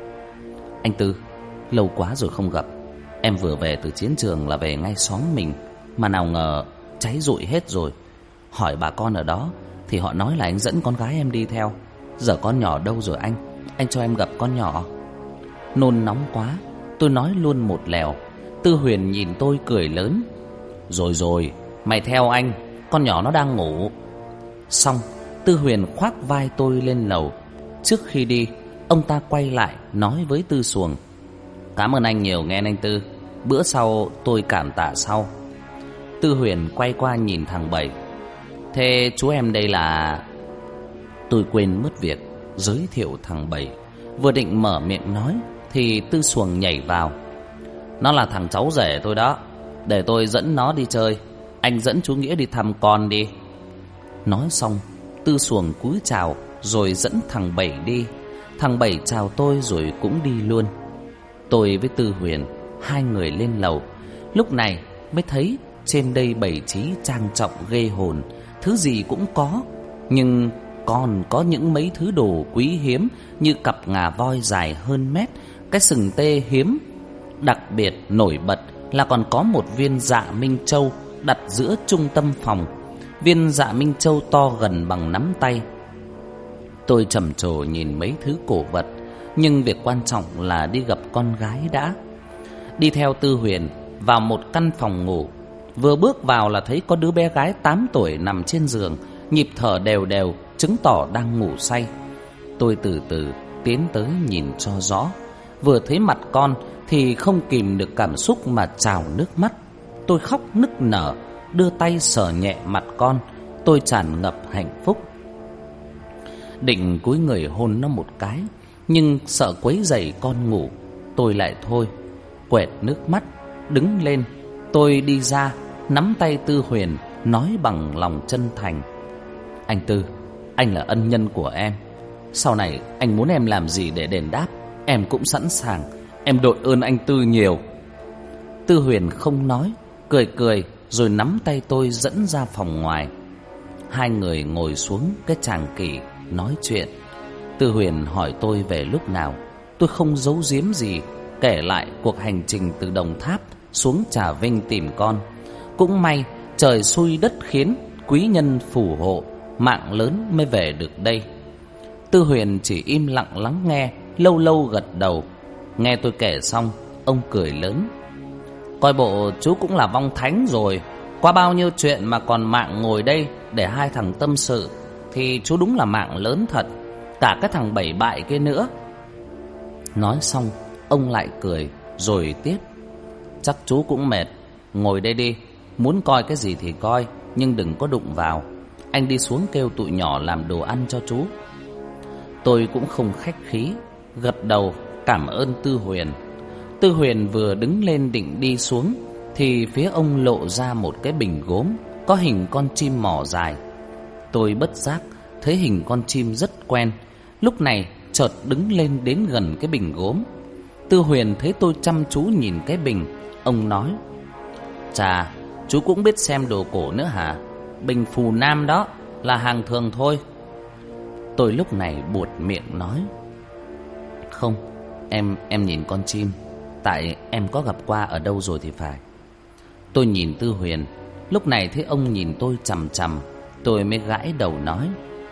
Anh Tư, lâu quá rồi không gặp. Em vừa về từ chiến trường là về ngay xóm mình, mà nào ngờ cháy rụi hết rồi. Hỏi bà con ở đó thì họ nói là anh dẫn con gái em đi theo. Giờ con nhỏ đâu rồi anh? Anh cho em gặp con nhỏ. Nôn nóng quá, tôi nói luôn một lèo. Tư Huyền nhìn tôi cười lớn: Rồi rồi, mày theo anh, con nhỏ nó đang ngủ. Xong, Tư Huyền khoác vai tôi lên lầu. Trước khi đi, ông ta quay lại nói với Tư Xuồng: Cảm ơn anh nhiều nghe anh Tư, bữa sau tôi cảm tạ sau. Tư Huyền quay qua nhìn thằng Bảy: Thế chú em đây là... Tôi quên mất việc giới thiệu thằng Bảy. Vừa định mở miệng nói thì Tư Xuồng nhảy vào: Nó là thằng cháu rể tôi đó, để tôi dẫn nó đi chơi. Anh dẫn chú Nghĩa đi thăm con đi. Nói xong, Tư Xuồng cúi chào rồi dẫn thằng Bảy đi. Thằng Bảy chào tôi rồi cũng đi luôn. Tôi với Tư Huyền hai người lên lầu. Lúc này mới thấy trên đây bày trí trang trọng ghê hồn, thứ gì cũng có. Nhưng còn có những mấy thứ đồ quý hiếm, như cặp ngà voi dài hơn mét, cái sừng tê hiếm. Đặc biệt nổi bật là còn có một viên dạ minh châu đặt giữa trung tâm phòng. Viên dạ minh châu to gần bằng nắm tay. Tôi trầm trồ nhìn mấy thứ cổ vật, nhưng việc quan trọng là đi gặp con gái đã. Đi theo Tư Huyền vào một căn phòng ngủ. Vừa bước vào là thấy có đứa bé gái tám tuổi nằm trên giường, nhịp thở đều đều, chứng tỏ đang ngủ say. Tôi từ từ tiến tới nhìn cho rõ. Vừa thấy mặt con thì không kìm được cảm xúc mà trào nước mắt. Tôi khóc nức nở, đưa tay sờ nhẹ mặt con. Tôi tràn ngập hạnh phúc. Định cúi người hôn nó một cái, nhưng sợ quấy rầy con ngủ, tôi lại thôi. Quẹt nước mắt, đứng lên. Tôi đi ra, nắm tay Tư Huyền, nói bằng lòng chân thành: Anh Tư, anh là ân nhân của em. Sau này anh muốn em làm gì để đền đáp, em cũng sẵn sàng. Em đội ơn anh Tư nhiều. Tư Huyền không nói, cười cười rồi nắm tay tôi dẫn ra phòng ngoài. Hai người ngồi xuống cái tràng kỷ nói chuyện. Tư Huyền hỏi tôi về lúc nào. Tôi không giấu giếm gì, kể lại cuộc hành trình từ Đồng Tháp xuống Trà Vinh tìm con. Cũng may trời xui đất khiến, quý nhân phù hộ, mạng lớn mới về được đây. Tư Huyền chỉ im lặng lắng nghe, lâu lâu gật đầu. Nghe tôi kể xong, ông cười lớn: Coi bộ chú cũng là vong thánh rồi. Qua bao nhiêu chuyện mà còn mạng ngồi đây để hai thằng tâm sự, thì chú đúng là mạng lớn thật. Cả cái thằng bảy bại kia nữa. Nói xong, ông lại cười rồi tiếp: Chắc chú cũng mệt, ngồi đây đi. Muốn coi cái gì thì coi, nhưng đừng có đụng vào. Anh đi xuống kêu tụi nhỏ làm đồ ăn cho chú. Tôi cũng không khách khí, gật đầu cảm ơn Tư Huyền. Tư Huyền vừa đứng lên định đi xuống thì phía ông lộ ra một cái bình gốm có hình con chim mỏ dài. Tôi bất giác thấy hình con chim rất quen, lúc này chợt đứng lên đến gần cái bình gốm. Tư Huyền thấy tôi chăm chú nhìn cái bình, ông nói: "Chà, chú cũng biết xem đồ cổ nữa hả? Bình phù nam đó, là hàng thường thôi." Tôi lúc này buột miệng nói: "Không, em em nhìn con chim, tại em có gặp qua ở đâu rồi thì phải." Tôi nhìn Tư Huyền, lúc này thấy ông nhìn tôi chằm chằm, tôi mới gãi đầu nói: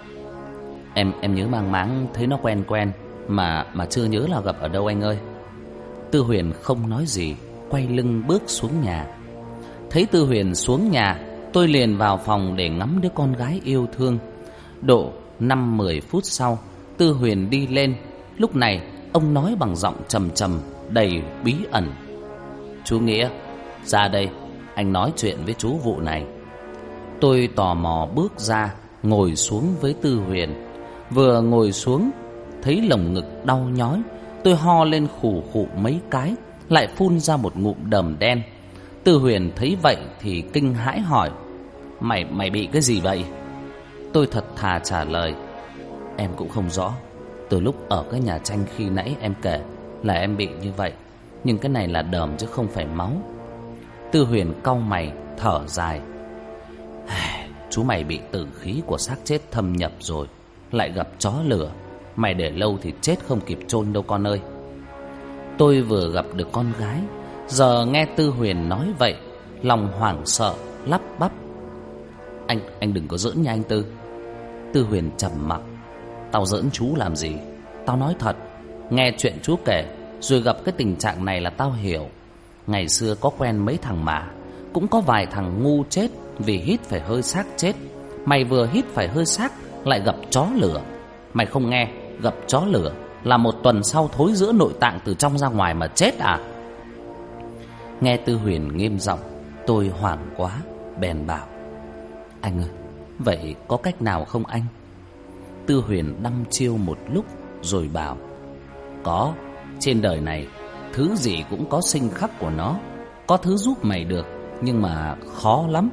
Em em nhớ mang máng thấy nó quen quen, mà mà chưa nhớ là gặp ở đâu anh ơi." Tư Huyền không nói gì, quay lưng bước xuống nhà. Thấy Tư Huyền xuống nhà, tôi liền vào phòng để ngắm đứa con gái yêu thương. Độ năm mười phút sau, Tư Huyền đi lên. Lúc này ông nói bằng giọng trầm trầm đầy bí ẩn: "Chú Nghĩa, ra đây, anh nói chuyện với chú vụ này." Tôi tò mò bước ra, ngồi xuống với Tư Huyền. Vừa ngồi xuống, thấy lồng ngực đau nhói, tôi ho lên khủ khụ mấy cái, lại phun ra một ngụm đờm đen. Tư Huyền thấy vậy thì kinh hãi hỏi: Mày mày bị cái gì vậy?" Tôi thật thà trả lời: "Em cũng không rõ. Từ lúc ở cái nhà tranh khi nãy em kể là em bị như vậy, nhưng cái này là đờm chứ không phải máu." Tư Huyền cau mày thở dài: "Chú mày bị tử khí của xác chết thâm nhập rồi, lại gặp chó lửa. Mày để lâu thì chết không kịp chôn đâu con ơi." Tôi vừa gặp được con gái, giờ nghe Tư Huyền nói vậy, lòng hoảng sợ lắp bắp: Anh anh đừng có giỡn nha anh Tư." Tư Huyền trầm mặc: "Tao giỡn chú làm gì? Tao nói thật. Nghe chuyện chú kể rồi gặp cái tình trạng này là tao hiểu. Ngày xưa có quen mấy thằng mà, cũng có vài thằng ngu chết vì hít phải hơi xác chết. Mày vừa hít phải hơi xác lại gặp chó lửa. Mày không nghe, gặp chó lửa là một tuần sau thối rữa nội tạng từ trong ra ngoài mà chết à?" Nghe Tư Huyền nghiêm giọng, tôi hoảng quá, bèn bảo: "Anh ơi, vậy có cách nào không anh?" Tư Huyền đăm chiêu một lúc rồi bảo: "Có, trên đời này thứ gì cũng có sinh khắc của nó. Có thứ giúp mày được, nhưng mà khó lắm."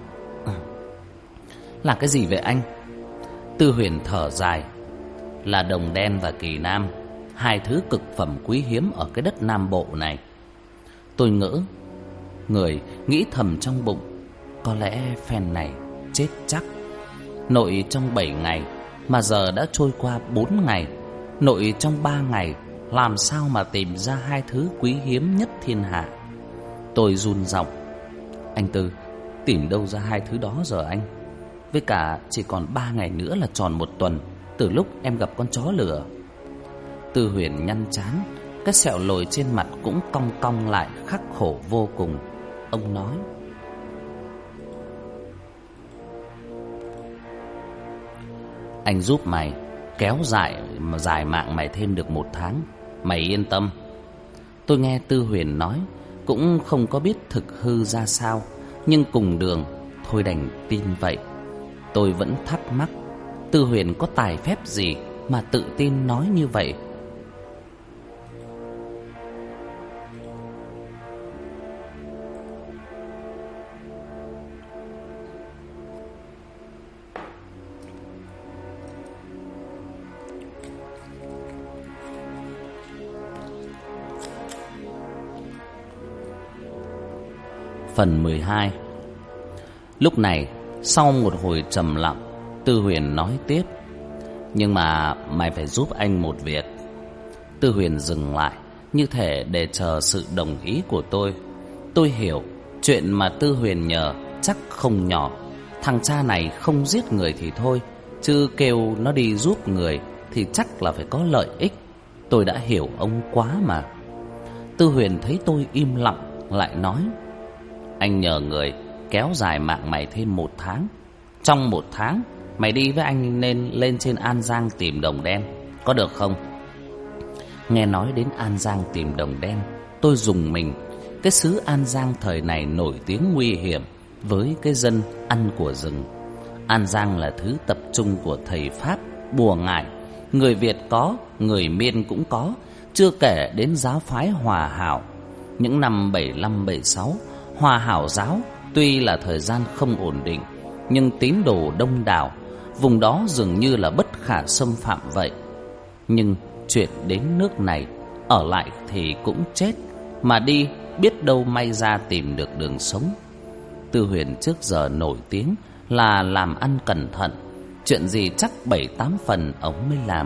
"Là cái gì vậy anh?" Tư Huyền thở dài: "Là đồng đen và kỳ nam, hai thứ cực phẩm quý hiếm ở cái đất Nam Bộ này." Tôi ngỡ người, nghĩ thầm trong bụng: có lẽ phen này chết chắc. Nội trong bảy ngày mà giờ đã trôi qua bốn ngày. Nội trong ba ngày làm sao mà tìm ra hai thứ quý hiếm nhất thiên hạ. Tôi run giọng: "Anh Tư, tìm đâu ra hai thứ đó giờ anh? Với cả chỉ còn ba ngày nữa là tròn một tuần từ lúc em gặp con chó lửa." Tư Huyền nhăn trán, cái sẹo lồi trên mặt cũng cong cong lại, khắc khổ vô cùng. Ông nói: "Anh giúp mày kéo dài mà dài mạng mày thêm được một tháng. Mày yên tâm." Tôi nghe Tư Huyền nói cũng không có biết thực hư ra sao, nhưng cùng đường thôi đành tin vậy. Tôi vẫn thắc mắc Tư Huyền có tài phép gì mà tự tin nói như vậy. Phần mười hai. Lúc này, sau một hồi trầm lặng, Tư Huyền nói tiếp: "Nhưng mà mày phải giúp anh một việc." Tư Huyền dừng lại, như thể để chờ sự đồng ý của tôi. Tôi hiểu, chuyện mà Tư Huyền nhờ chắc không nhỏ. Thằng cha này không giết người thì thôi, chứ kêu nó đi giúp người thì chắc là phải có lợi ích. Tôi đã hiểu ông quá mà. Tư Huyền thấy tôi im lặng, lại nói: "Anh nhờ người kéo dài mạng mày thêm một tháng. Trong một tháng mày đi với anh nên lên trên An Giang tìm đồng đen, có được không?" Nghe nói đến An Giang tìm đồng đen, tôi rùng mình. Cái xứ An Giang thời này nổi tiếng nguy hiểm với cái dân ăn của rừng. An Giang là thứ tập trung của thầy Pháp, bùa ngải, Người Việt có, người Miên cũng có, chưa kể đến giáo phái Hòa Hảo. Những năm bảy lăm bảy sáu, Hòa Hảo giáo tuy là thời gian không ổn định, nhưng tín đồ đông đảo, vùng đó dường như là bất khả xâm phạm vậy. Nhưng chuyện đến nước này, ở lại thì cũng chết, mà đi biết đâu may ra tìm được đường sống. Tư Huyền trước giờ nổi tiếng là làm ăn cẩn thận, chuyện gì chắc bảy tám phần ông mới làm.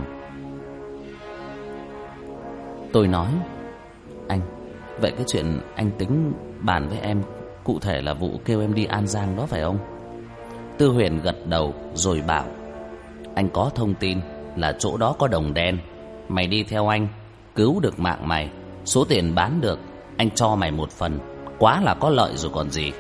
Tôi nói: Anh, vậy cái chuyện anh tính bàn với em cụ thể là vụ kêu em đi An Giang đó phải không? Tư Huyền gật đầu rồi bảo: Anh có thông tin là chỗ đó có đồng đen. Mày đi theo anh, cứu được mạng mày, số tiền bán được anh cho mày một phần, quá là có lợi rồi còn gì.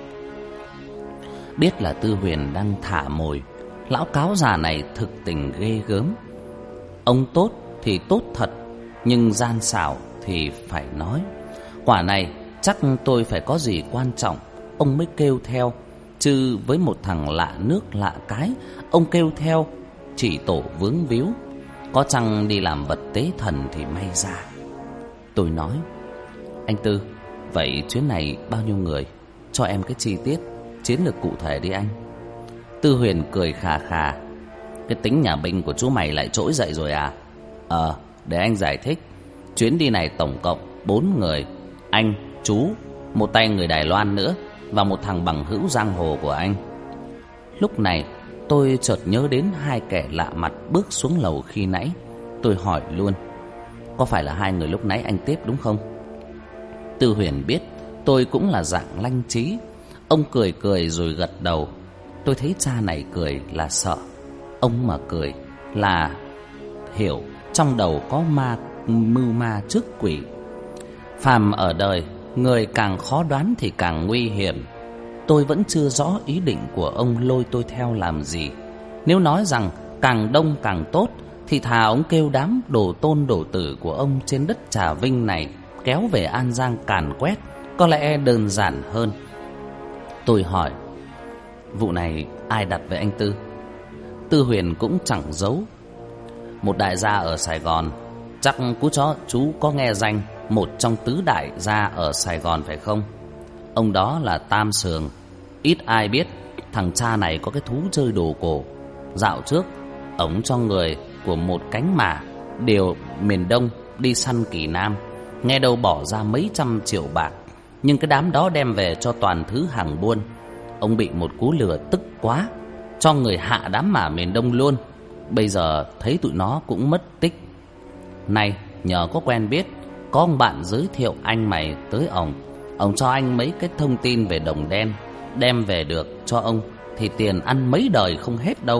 Biết là Tư Huyền đang thả mồi, lão cáo già này thực tình ghê gớm. Ông tốt thì tốt thật, nhưng gian xảo thì phải nói. Quả này chắc tôi phải có gì quan trọng ông mới kêu theo, chứ với một thằng lạ nước lạ cái, ông kêu theo chỉ tổ vướng víu. Có chăng đi làm vật tế thần thì may ra. Tôi nói: Anh Tư, vậy chuyến này bao nhiêu người? Cho em cái chi tiết, chiến lược cụ thể đi anh. Tư Huyền cười khà khà: Cái tính nhà binh của chú mày lại trỗi dậy rồi à? Ờ, để anh giải thích. Chuyến đi này tổng cộng bốn người: anh, chú, một tay người Đài Loan nữa, và một thằng bằng hữu giang hồ của anh. Lúc này tôi chợt nhớ đến hai kẻ lạ mặt bước xuống lầu khi nãy. Tôi hỏi luôn: Có phải là hai người lúc nãy anh tiếp đúng không? Tư Huyền biết tôi cũng là dạng lanh trí, ông cười cười rồi gật đầu. Tôi thấy cha này cười là sợ, ông mà cười là hiểu trong đầu có ma, mưu ma trước quỷ. Phàm ở đời, người càng khó đoán thì càng nguy hiểm. Tôi vẫn chưa rõ ý định của ông lôi tôi theo làm gì. Nếu nói rằng càng đông càng tốt, thì thà ông kêu đám đồ tôn đồ tử của ông trên đất Trà Vinh này kéo về An Giang càn quét, có lẽ đơn giản hơn. Tôi hỏi: Vụ này ai đặt với anh Tư? Tư Huyền cũng chẳng giấu: Một đại gia ở Sài Gòn. Chắc cú chó chú có nghe danh một trong tứ đại gia ở Sài Gòn phải không? Ông đó là Tam Sường. Ít ai biết thằng cha này có cái thú chơi đồ cổ. Dạo trước ổng cho người của một cánh mả điều miền Đông đi săn Kỳ Nam, nghe đâu bỏ ra mấy trăm triệu bạc, nhưng cái đám đó đem về cho toàn thứ hàng buôn. Ông bị một cú lừa tức quá, cho người hạ đám mả miền Đông luôn. Bây giờ thấy tụi nó cũng mất tích. Này nhờ có quen biết, có ông bạn giới thiệu anh mày tới ông. Ông cho anh mấy cái thông tin về đồng đen, đem về được cho ông thì tiền ăn mấy đời không hết đâu.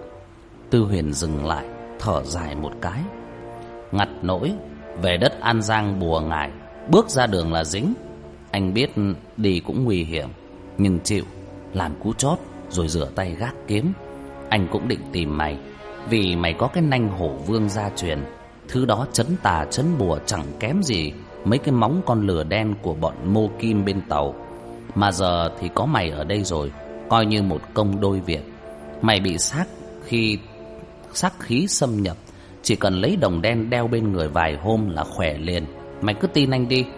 Tư Huyền dừng lại, thở dài một cái: Ngặt nỗi về đất An Giang bùa ngải, bước ra đường là dính. Anh biết đi cũng nguy hiểm, nhưng chịu làm cú chót rồi rửa tay gác kiếm. Anh cũng định tìm mày, vì mày có cái nanh hổ vương gia truyền. Thứ đó trấn tà trấn bùa chẳng kém gì mấy cái móng con lừa đen của bọn Mô Kim bên Tàu. Mà giờ thì có mày ở đây rồi, coi như một công đôi việc. Mày bị xác khi xác khí xâm nhập, chỉ cần lấy đồng đen đeo bên người vài hôm là khỏe liền. Mày cứ tin anh đi.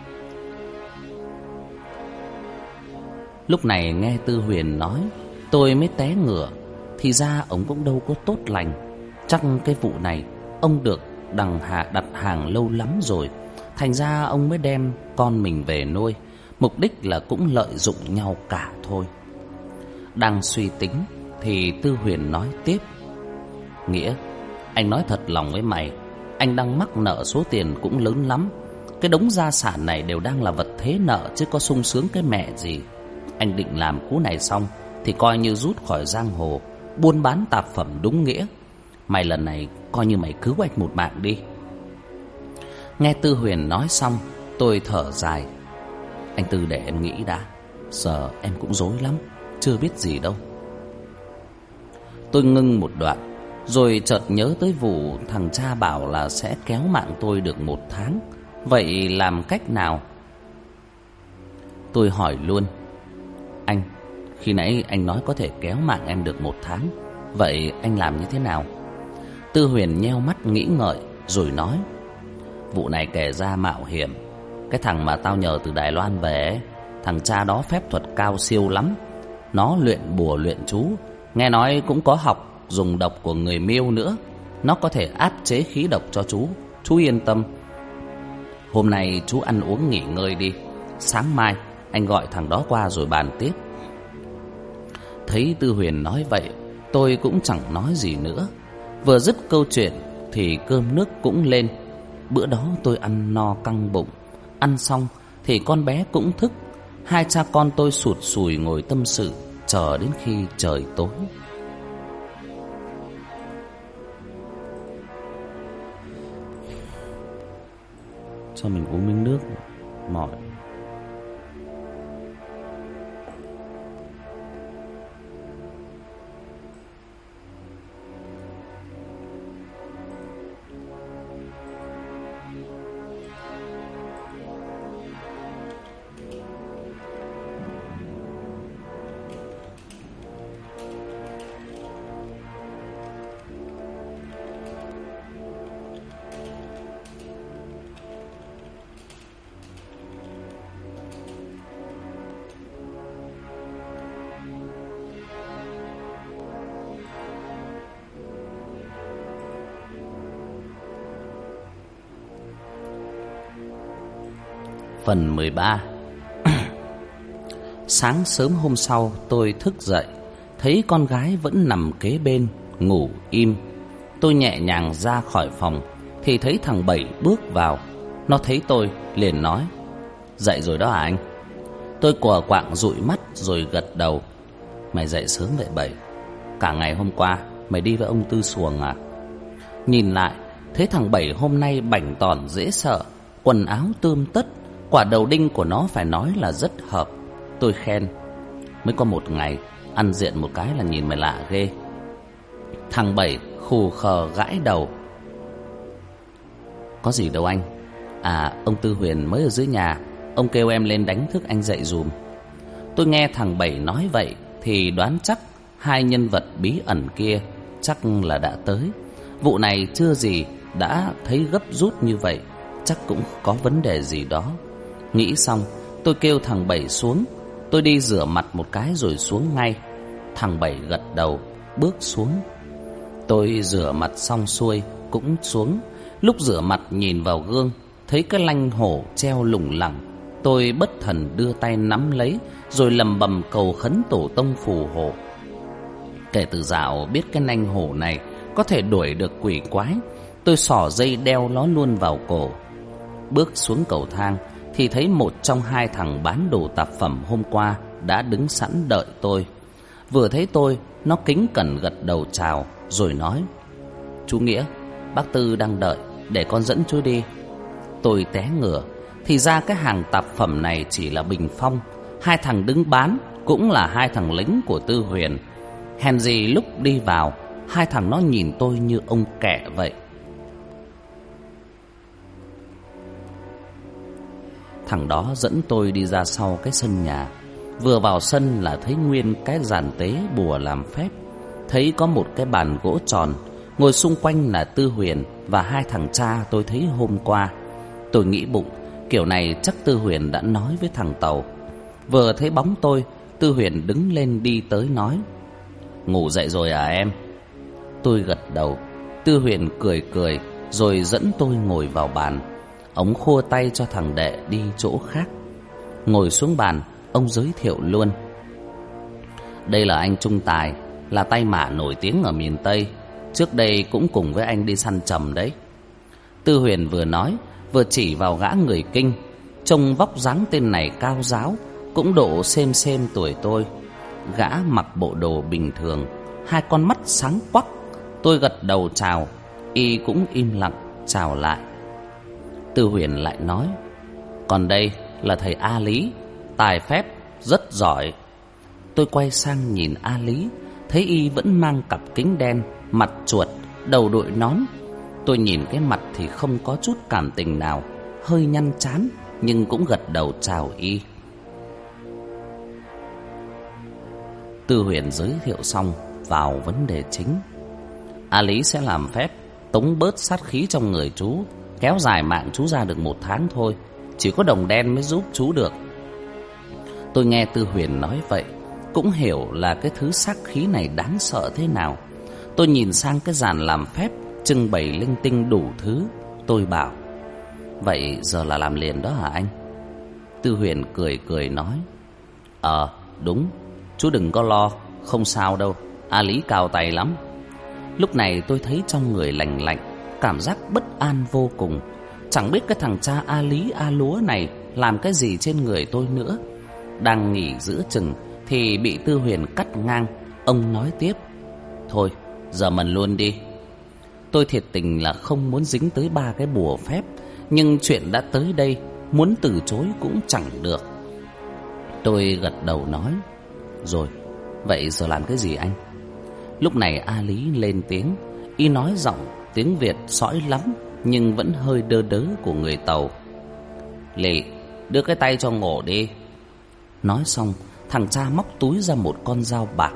Lúc này nghe Tư Huyền nói, tôi mới té ngửa. Thì ra ông cũng đâu có tốt lành. Chắc cái vụ này ông được đằng hạ đặt hàng lâu lắm rồi, thành ra ông mới đem con mình về nuôi. Mục đích là cũng lợi dụng nhau cả thôi. Đang suy tính thì Tư Huyền nói tiếp: Nghĩa, anh nói thật lòng với mày, anh đang mắc nợ số tiền cũng lớn lắm. Cái đống gia sản này đều đang là vật thế nợ, chứ có sung sướng cái mẹ gì. Anh định làm cú này xong thì coi như rút khỏi giang hồ, buôn bán tạp phẩm đúng nghĩa. Mày lần này coi như mày cứu anh một mạng đi. Nghe Tư Huyền nói xong, tôi thở dài: Anh Tư để em nghĩ đã, giờ em cũng rối lắm, chưa biết gì đâu. Tôi ngưng một đoạn, rồi chợt nhớ tới vụ thằng cha bảo là sẽ kéo mạng tôi được một tháng. Vậy làm cách nào? Tôi hỏi luôn: Anh, khi nãy anh nói có thể kéo mạng em được một tháng, vậy anh làm như thế nào? Tư Huyền nheo mắt nghĩ ngợi rồi nói: vụ này kể ra mạo hiểm. Cái thằng mà tao nhờ từ Đài Loan về ấy, thằng cha đó phép thuật cao siêu lắm. Nó luyện bùa luyện chú, nghe nói cũng có học dùng độc của người Miêu nữa. Nó có thể áp chế khí độc cho chú. Chú yên tâm. Hôm nay chú ăn uống nghỉ ngơi đi, sáng mai anh gọi thằng đó qua rồi bàn tiếp. Thấy Tư Huyền nói vậy, tôi cũng chẳng nói gì nữa. Vừa dứt câu chuyện thì cơm nước cũng lên. Bữa đó tôi ăn no căng bụng. Ăn xong thì con bé cũng thức. Hai cha con tôi sụt sùi ngồi tâm sự, chờ đến khi trời tối. Cho mình uống miếng nước, mỏi. Phần mười ba. Sáng sớm hôm sau tôi thức dậy, thấy con gái vẫn nằm kế bên, ngủ im. Tôi nhẹ nhàng ra khỏi phòng thì thấy thằng Bảy bước vào. Nó thấy tôi liền nói: dậy rồi đó hả anh? Tôi quờ quạng dụi mắt rồi gật đầu. Mày dậy sớm vậy Bảy? Cả ngày hôm qua mày đi với ông Tư Xuồng à? Nhìn lại thấy thằng Bảy hôm nay bảnh tỏn dễ sợ, quần áo tươm tất. Quả đầu đinh của nó phải nói là rất hợp. Tôi khen: mới có một ngày, ăn diện một cái là nhìn mày lạ ghê. Thằng Bảy khù khờ gãi đầu: có gì đâu anh. À, ông Tư Huyền mới ở dưới nhà, ông kêu em lên đánh thức anh dậy dùm. Tôi nghe thằng Bảy nói vậy thì đoán chắc hai nhân vật bí ẩn kia chắc là đã tới. Vụ này chưa gì đã thấy gấp rút như vậy, chắc cũng có vấn đề gì đó. Nghĩ xong tôi kêu thằng Bảy xuống. Tôi đi rửa mặt một cái rồi xuống ngay. Thằng Bảy gật đầu bước xuống. Tôi rửa mặt xong xuôi cũng xuống. Lúc rửa mặt nhìn vào gương, thấy cái lanh hổ treo lủng lẳng. Tôi bất thần đưa tay nắm lấy rồi lầm bầm cầu khấn tổ tông phù hộ. Kể từ dạo biết cái nanh hổ này có thể đuổi được quỷ quái, tôi xỏ dây đeo nó luôn vào cổ. Bước xuống cầu thang thì thấy một trong hai thằng bán đồ tạp phẩm hôm qua đã đứng sẵn đợi tôi. Vừa thấy tôi, nó kính cẩn gật đầu chào rồi nói: chú Nghĩa, bác Tư đang đợi, để con dẫn chú đi. Tôi té ngửa. Thì ra cái hàng tạp phẩm này chỉ là bình phong. Hai thằng đứng bán cũng là hai thằng lính của Tư Huyền. Hèn gì lúc đi vào, hai thằng nó nhìn tôi như ông kẻ vậy. Thằng đó dẫn tôi đi ra sau cái sân nhà. Vừa vào sân là thấy nguyên cái giàn tế bùa làm phép. Thấy có một cái bàn gỗ tròn, ngồi xung quanh là Tư Huyền và hai thằng cha tôi thấy hôm qua. Tôi nghĩ bụng, kiểu này chắc Tư Huyền đã nói với thằng Tàu. Vừa thấy bóng tôi, Tư Huyền đứng lên đi tới nói: ngủ dậy rồi à em? Tôi gật đầu. Tư Huyền cười cười rồi dẫn tôi ngồi vào bàn. Ông khua tay cho thằng đệ đi chỗ khác. Ngồi xuống bàn, ông giới thiệu luôn: đây là anh Trung Tài, là tay mã nổi tiếng ở miền Tây. Trước đây cũng cùng với anh đi săn trầm đấy. Tư Huyền vừa nói vừa chỉ vào gã người Kinh. Trông vóc dáng tên này cao ráo, cũng độ xem xem tuổi tôi. Gã mặc bộ đồ bình thường, hai con mắt sáng quắc. Tôi gật đầu chào, y cũng im lặng chào lại. Tư Huyền lại nói: còn đây là thầy A Lý, tài phép rất giỏi. Tôi quay sang nhìn A Lý, thấy y vẫn mang cặp kính đen, mặt chuột, đầu đội nón. Tôi nhìn cái mặt thì không có chút cảm tình nào, hơi nhăn chán, nhưng cũng gật đầu chào y. Tư Huyền giới thiệu xong vào vấn đề chính. A Lý sẽ làm phép tống bớt sát khí trong người chú, kéo dài mạng chú ra được một tháng thôi. Chỉ có đồng đen mới giúp chú được. Tôi nghe Tư Huyền nói vậy, cũng hiểu là cái thứ sát khí này đáng sợ thế nào. Tôi nhìn sang cái dàn làm phép trưng bày linh tinh đủ thứ. Tôi bảo: vậy giờ là làm liền đó hả anh? Tư Huyền cười cười nói: Ờ đúng, chú đừng có lo, không sao đâu, A Lý cao tay lắm. Lúc này tôi thấy trong người lành lạnh, cảm giác bất an vô cùng. Chẳng biết cái thằng cha A Lý A Lúa này làm cái gì trên người tôi nữa. Đang nghỉ giữa chừng thì bị Tư Huyền cắt ngang. Ông nói tiếp: thôi giờ mình luôn đi. Tôi thiệt tình là không muốn dính tới ba cái bùa phép, nhưng chuyện đã tới đây, muốn từ chối cũng chẳng được. Tôi gật đầu nói: rồi, vậy giờ làm cái gì anh? Lúc này A Lý lên tiếng. Y nói giọng tiếng Việt sõi lắm, nhưng vẫn hơi đơ đớ của người Tàu: Lị, đưa cái tay cho Ngộ đi. Nói xong, thằng cha móc túi ra một con dao bạc.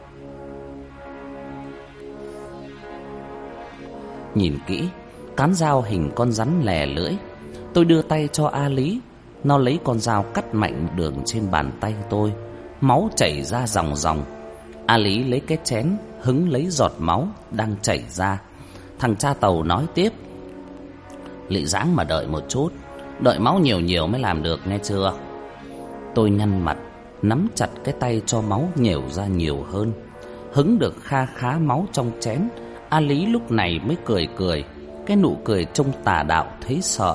Nhìn kỹ, cán dao hình con rắn lè lưỡi. Tôi đưa tay cho A Lý. Nó lấy con dao cắt mạnh đường trên bàn tay tôi. Máu chảy ra ròng ròng. A Lý lấy cái chén hứng lấy giọt máu đang chảy ra. Thằng cha Tàu nói tiếp: Lị ráng mà đợi một chút, đợi máu nhiều nhiều mới làm được, nghe chưa? Tôi nhăn mặt, nắm chặt cái tay cho máu nhểu ra nhiều hơn. Hứng được kha khá máu trong chén, A Lý lúc này mới cười cười. Cái nụ cười trông tà đạo thấy sợ.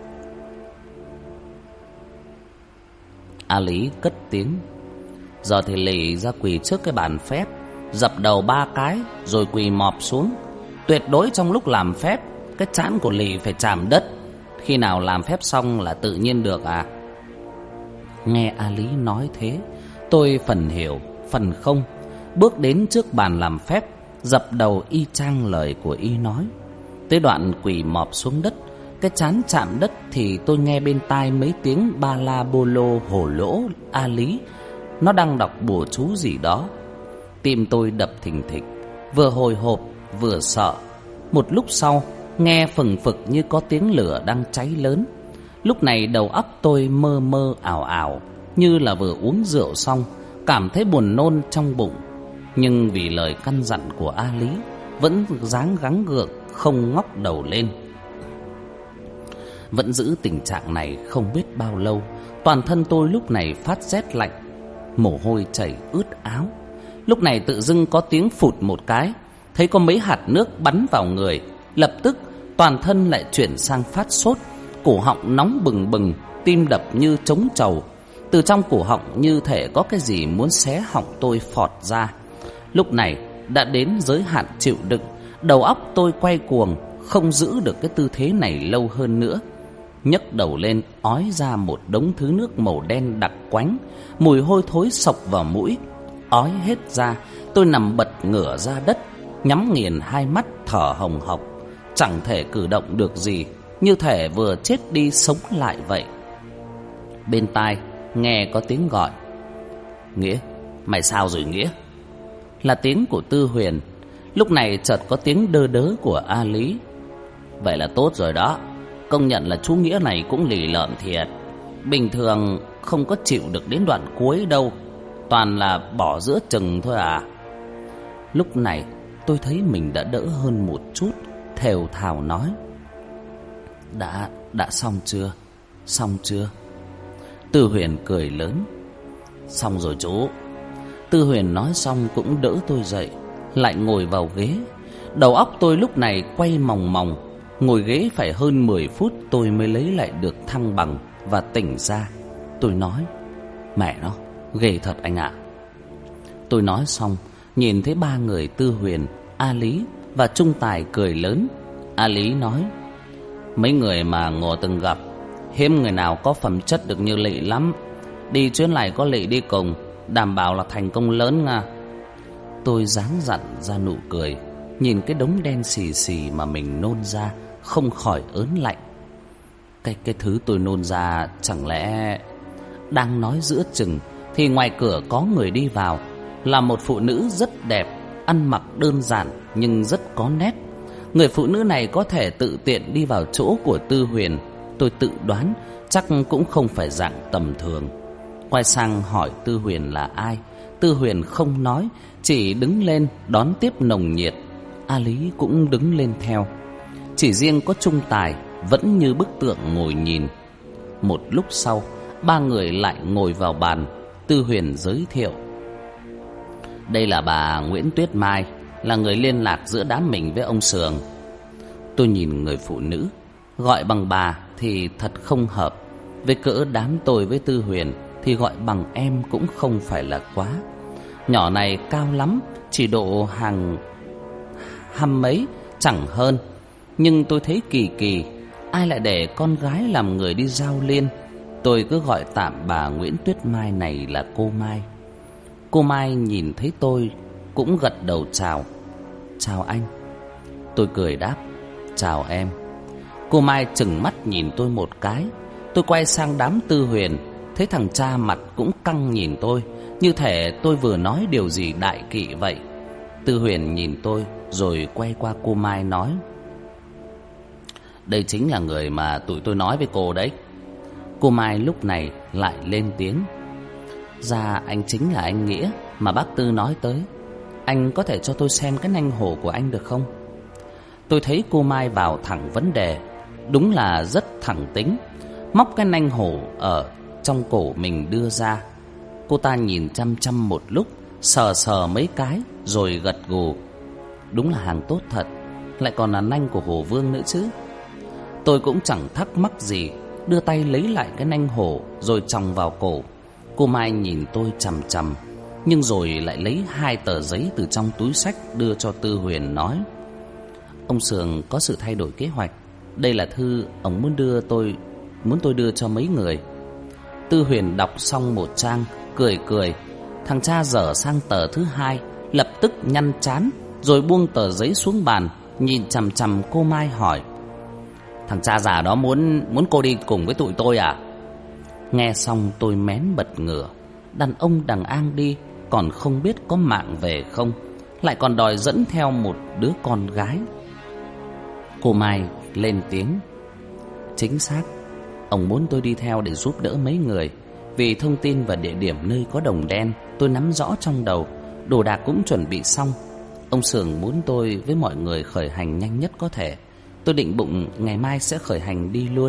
A Lý cất tiếng: giờ thì Lị ra quỳ trước cái bàn phép, dập đầu ba cái rồi quỳ mọp xuống. Tuyệt đối trong lúc làm phép, cái trán của Lị phải chạm đất. Khi nào làm phép xong là tự nhiên được à? Nghe A Lý nói thế, tôi phần hiểu phần không. Bước đến trước bàn làm phép, dập đầu y chang lời của y nói. Tới đoạn quỳ mọp xuống đất, cái trán chạm đất thì tôi nghe bên tai mấy tiếng ba la bô lô hổ lỗ A Lý. Nó đang đọc bùa chú gì đó. Tim tôi đập thình thịch, vừa hồi hộp vừa sợ. Một lúc sau, nghe phừng phực như có tiếng lửa đang cháy lớn. Lúc này đầu óc tôi mơ mơ ảo ảo, như là vừa uống rượu xong, cảm thấy buồn nôn trong bụng. Nhưng vì lời căn dặn của A Lý, vẫn dáng gắng gượng không ngóc đầu lên. Vẫn giữ tình trạng này không biết bao lâu. Toàn thân tôi lúc này phát rét lạnh, mồ hôi chảy ướt áo. Lúc này tự dưng có tiếng phụt một cái, thấy có mấy hạt nước bắn vào người. Lập tức toàn thân lại chuyển sang phát sốt, cổ họng nóng bừng bừng, tim đập như trống trầu. Từ trong cổ họng như thể có cái gì muốn xé họng tôi phọt ra. Lúc này đã đến giới hạn chịu đựng. Đầu óc tôi quay cuồng, không giữ được cái tư thế này lâu hơn nữa. Nhấc đầu lên, ói ra một đống thứ nước màu đen đặc quánh. Mùi hôi thối sộc vào mũi. Ói hết ra, tôi nằm bật ngửa ra đất, nhắm nghiền hai mắt thở hồng hộc, chẳng thể cử động được gì, như thể vừa chết đi sống lại vậy. Bên tai nghe có tiếng gọi: Nghĩa, mày sao rồi Nghĩa? Là tiếng của Tư Huyền. Lúc này chợt có tiếng đơ đớ của A Lý: Vậy là tốt rồi đó. Công nhận là chú Nghĩa này cũng lì lợm thiệt. Bình thường không có chịu được đến đoạn cuối đâu, toàn là bỏ giữa chừng thôi à. Lúc này tôi thấy mình đã đỡ hơn một chút, thều thào nói: Đã, đã xong chưa? Xong chưa? Tư Huyền cười lớn: Xong rồi chú. Tư Huyền nói xong cũng đỡ tôi dậy, lại ngồi vào ghế. Đầu óc tôi lúc này quay mòng mòng. Ngồi ghế phải hơn mười phút tôi mới lấy lại được thăng bằng và tỉnh ra. Tôi nói: Mẹ nó, ghê thật anh ạ. Tôi nói xong, nhìn thấy ba người Tư Huyền, A Lý và Trung Tài cười lớn. A Lý nói: Mấy người mà Ngộ từng gặp, hiếm người nào có phẩm chất được như Lị lắm. Đi chuyến này có Lị đi cùng, đảm bảo là thành công lớn nha. Tôi dáng dặn ra nụ cười, nhìn cái đống đen xì xì mà mình nôn ra, không khỏi ớn lạnh. Cái, cái thứ tôi nôn ra chẳng lẽ... Đang nói giữa chừng thì ngoài cửa có người đi vào. Là một phụ nữ rất đẹp, ăn mặc đơn giản nhưng rất có nét. Người phụ nữ này có thể tự tiện đi vào chỗ của Tư Huyền, tôi tự đoán chắc cũng không phải dạng tầm thường. Quay sang hỏi Tư Huyền là ai. Tư Huyền không nói, chỉ đứng lên đón tiếp nồng nhiệt. A Lý cũng đứng lên theo. Chỉ riêng có Trung Tài vẫn như bức tượng ngồi nhìn. Một lúc sau, ba người lại ngồi vào bàn. Tư Huyền giới thiệu: đây là bà Nguyễn Tuyết Mai, là người liên lạc giữa đám mình với ông Sường. Tôi nhìn người phụ nữ, gọi bằng bà thì thật không hợp. Với cỡ đám tôi với Tư Huyền thì gọi bằng em cũng không phải là quá. Nhỏ này cao lắm, chỉ độ hàng hăm mấy, chẳng hơn. Nhưng tôi thấy kỳ kỳ, ai lại để con gái làm người đi giao liên. Tôi cứ gọi tạm bà Nguyễn Tuyết Mai này là cô Mai. Cô Mai nhìn thấy tôi cũng gật đầu chào. Chào anh. Tôi cười đáp: chào em. Cô Mai chừng mắt nhìn tôi một cái. Tôi quay sang đám Tư Huyền, thấy thằng cha mặt cũng căng nhìn tôi, như thể tôi vừa nói điều gì đại kỵ vậy. Tư Huyền nhìn tôi rồi quay qua cô Mai nói: đây chính là người mà tụi tôi nói với cô đấy. Cô Mai lúc này lại lên tiếng: dạ anh chính là anh Nghĩa mà bác Tư nói tới. Anh có thể cho tôi xem cái nanh hổ của anh được không? Tôi thấy cô Mai vào thẳng vấn đề, đúng là rất thẳng tính. Móc cái nanh hổ ở trong cổ mình đưa ra. Cô ta nhìn chăm chăm một lúc, sờ sờ mấy cái rồi gật gù. Đúng là hàng tốt thật, lại còn là nanh của hổ vương nữa chứ. Tôi cũng chẳng thắc mắc gì, đưa tay lấy lại cái nanh hổ rồi chòng vào cổ. Cô Mai nhìn tôi chằm chằm, nhưng rồi lại lấy hai tờ giấy từ trong túi xách đưa cho Tư Huyền nói: ông Sường có sự thay đổi kế hoạch. Đây là thư ông muốn đưa tôi Muốn tôi đưa cho mấy người. Tư Huyền đọc xong một trang, cười cười. Thằng cha dở sang tờ thứ hai, lập tức nhăn trán, rồi buông tờ giấy xuống bàn, nhìn chằm chằm cô Mai hỏi: thằng cha già đó muốn muốn cô đi cùng với tụi tôi à? Nghe xong tôi mén bật ngửa. Đàn ông đằng ang đi, còn không biết có mạng về không, lại còn đòi dẫn theo một đứa con gái. Cô Mai lên tiếng: chính xác, ông muốn tôi đi theo để giúp đỡ mấy người. Vì thông tin và địa điểm nơi có đồng đen tôi nắm rõ trong đầu, đồ đạc cũng chuẩn bị xong. Ông Sường muốn tôi với mọi người khởi hành nhanh nhất có thể. Tôi định bụng ngày mai sẽ khởi hành đi luôn.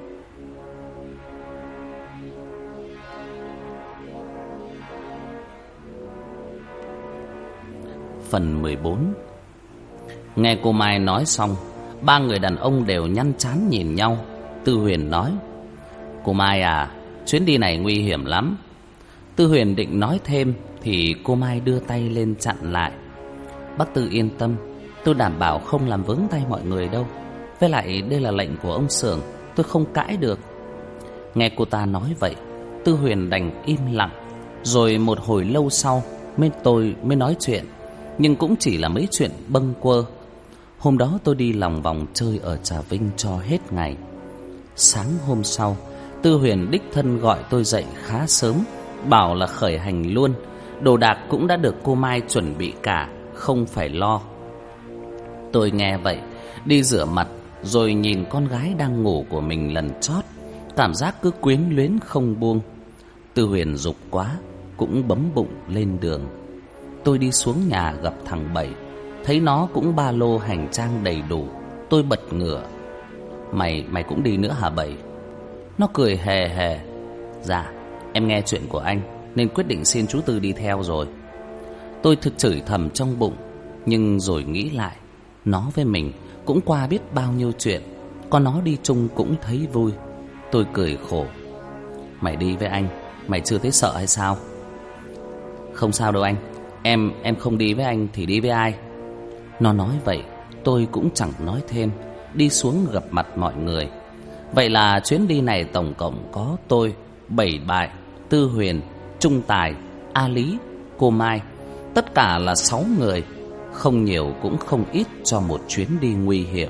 Phần mười bốn. Nghe cô Mai nói xong, ba người đàn ông đều nhăn trán nhìn nhau. Tư Huyền nói: cô Mai à, chuyến đi này nguy hiểm lắm. Tư Huyền định nói thêm thì cô Mai đưa tay lên chặn lại: bác Tư yên tâm, tôi đảm bảo không làm vướng tay mọi người đâu. Với lại đây là lệnh của ông Sường, tôi không cãi được. Nghe cô ta nói vậy, Tư Huyền đành im lặng. Rồi một hồi lâu sau mới tôi mới nói chuyện, nhưng cũng chỉ là mấy chuyện bâng quơ. Hôm đó tôi đi lòng vòng chơi ở Trà Vinh cho hết ngày. Sáng hôm sau, Tư Huyền đích thân gọi tôi dậy khá sớm, bảo là khởi hành luôn. Đồ đạc cũng đã được cô Mai chuẩn bị cả, không phải lo. Tôi nghe vậy, đi rửa mặt, rồi nhìn con gái đang ngủ của mình lần chót, cảm giác cứ quyến luyến không buông. Tư Huyền giục quá, cũng bấm bụng lên đường. Tôi đi xuống nhà gặp thằng Bảy, thấy nó cũng ba lô hành trang đầy đủ. Tôi bật ngửa: Mày mày cũng đi nữa hả Bảy? Nó cười hề hề: dạ, em nghe chuyện của anh nên quyết định xin chú Tư đi theo rồi. Tôi thực chửi thầm trong bụng, nhưng rồi nghĩ lại, nó với mình cũng qua biết bao nhiêu chuyện, có nó đi chung cũng thấy vui. Tôi cười khổ: mày đi với anh, mày chưa thấy sợ hay sao? Không sao đâu anh, Em em không đi với anh thì đi với ai? Nó nói vậy, tôi cũng chẳng nói thêm, đi xuống gặp mặt mọi người. Vậy là chuyến đi này tổng cộng có tôi, Bảy Bại, Tư Huyền, Trung Tài, A Lý, cô Mai. Tất cả là sáu người, không nhiều cũng không ít cho một chuyến đi nguy hiểm.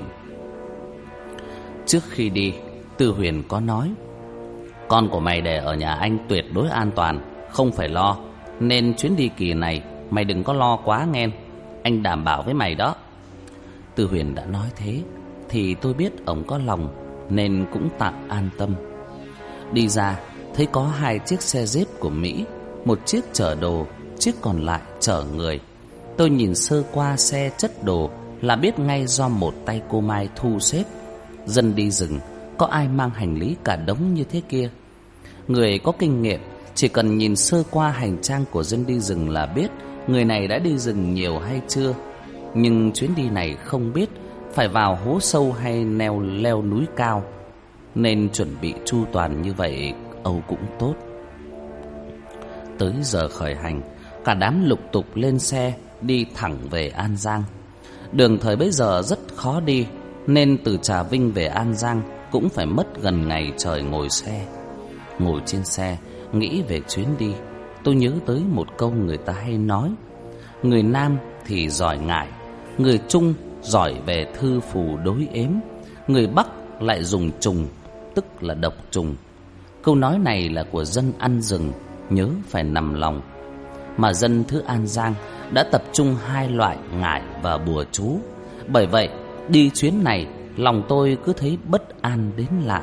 Trước khi đi, Tư Huyền có nói: con của mày để ở nhà anh tuyệt đối an toàn, không phải lo. Nên chuyến đi kỳ này mày đừng có lo quá nghe, anh đảm bảo với mày đó. Tư Huyền đã nói thế thì tôi biết ông có lòng, nên cũng tạm an tâm. Đi ra thấy có hai chiếc xe Jeep của Mỹ, một chiếc chở đồ, chiếc còn lại chở người. Tôi nhìn sơ qua xe chất đồ là biết ngay do một tay cô Mai thu xếp. Dân đi rừng có ai mang hành lý cả đống như thế kia. Người có kinh nghiệm chỉ cần nhìn sơ qua hành trang của dân đi rừng là biết người này đã đi rừng nhiều hay chưa. Nhưng chuyến đi này không biết phải vào hố sâu hay neo leo núi cao, nên chuẩn bị chu toàn như vậy Âu cũng tốt. Tới giờ khởi hành, cả đám lục tục lên xe đi thẳng về An Giang. Đường thời bấy giờ rất khó đi, nên từ Trà Vinh về An Giang cũng phải mất gần ngày trời ngồi xe. Ngồi trên xe nghĩ về chuyến đi, tôi nhớ tới một câu người ta hay nói: người Nam thì giỏi ngại, người Trung giỏi về thư phù đối ếm, người Bắc lại dùng trùng, tức là độc trùng. Câu nói này là của dân ăn rừng, nhớ phải nằm lòng. Mà dân thứ An Giang đã tập trung hai loại ngải và bùa chú. Bởi vậy đi chuyến này lòng tôi cứ thấy bất an đến lạ.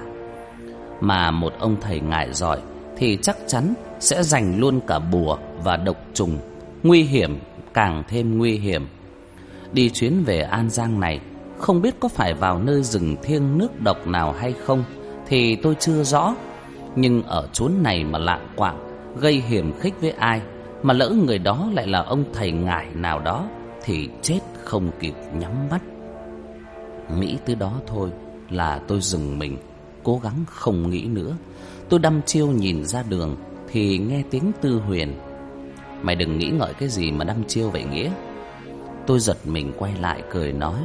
Mà một ông thầy ngải giỏi thì chắc chắn sẽ dành luôn cả bùa và độc trùng, nguy hiểm càng thêm nguy hiểm. Đi chuyến về An Giang này không biết có phải vào nơi rừng thiêng nước độc nào hay không thì tôi chưa rõ. Nhưng ở chốn này mà lạng quạng gây hiểm khích với ai, mà lỡ người đó lại là ông thầy ngải nào đó thì chết không kịp nhắm mắt. Nghĩ tới đó thôi là tôi dừng mình, cố gắng không nghĩ nữa. Tôi đăm chiêu nhìn ra đường thì nghe tiếng Tư Huyền: mày đừng nghĩ ngợi cái gì mà đăm chiêu vậy Nghĩa. Tôi giật mình quay lại cười nói: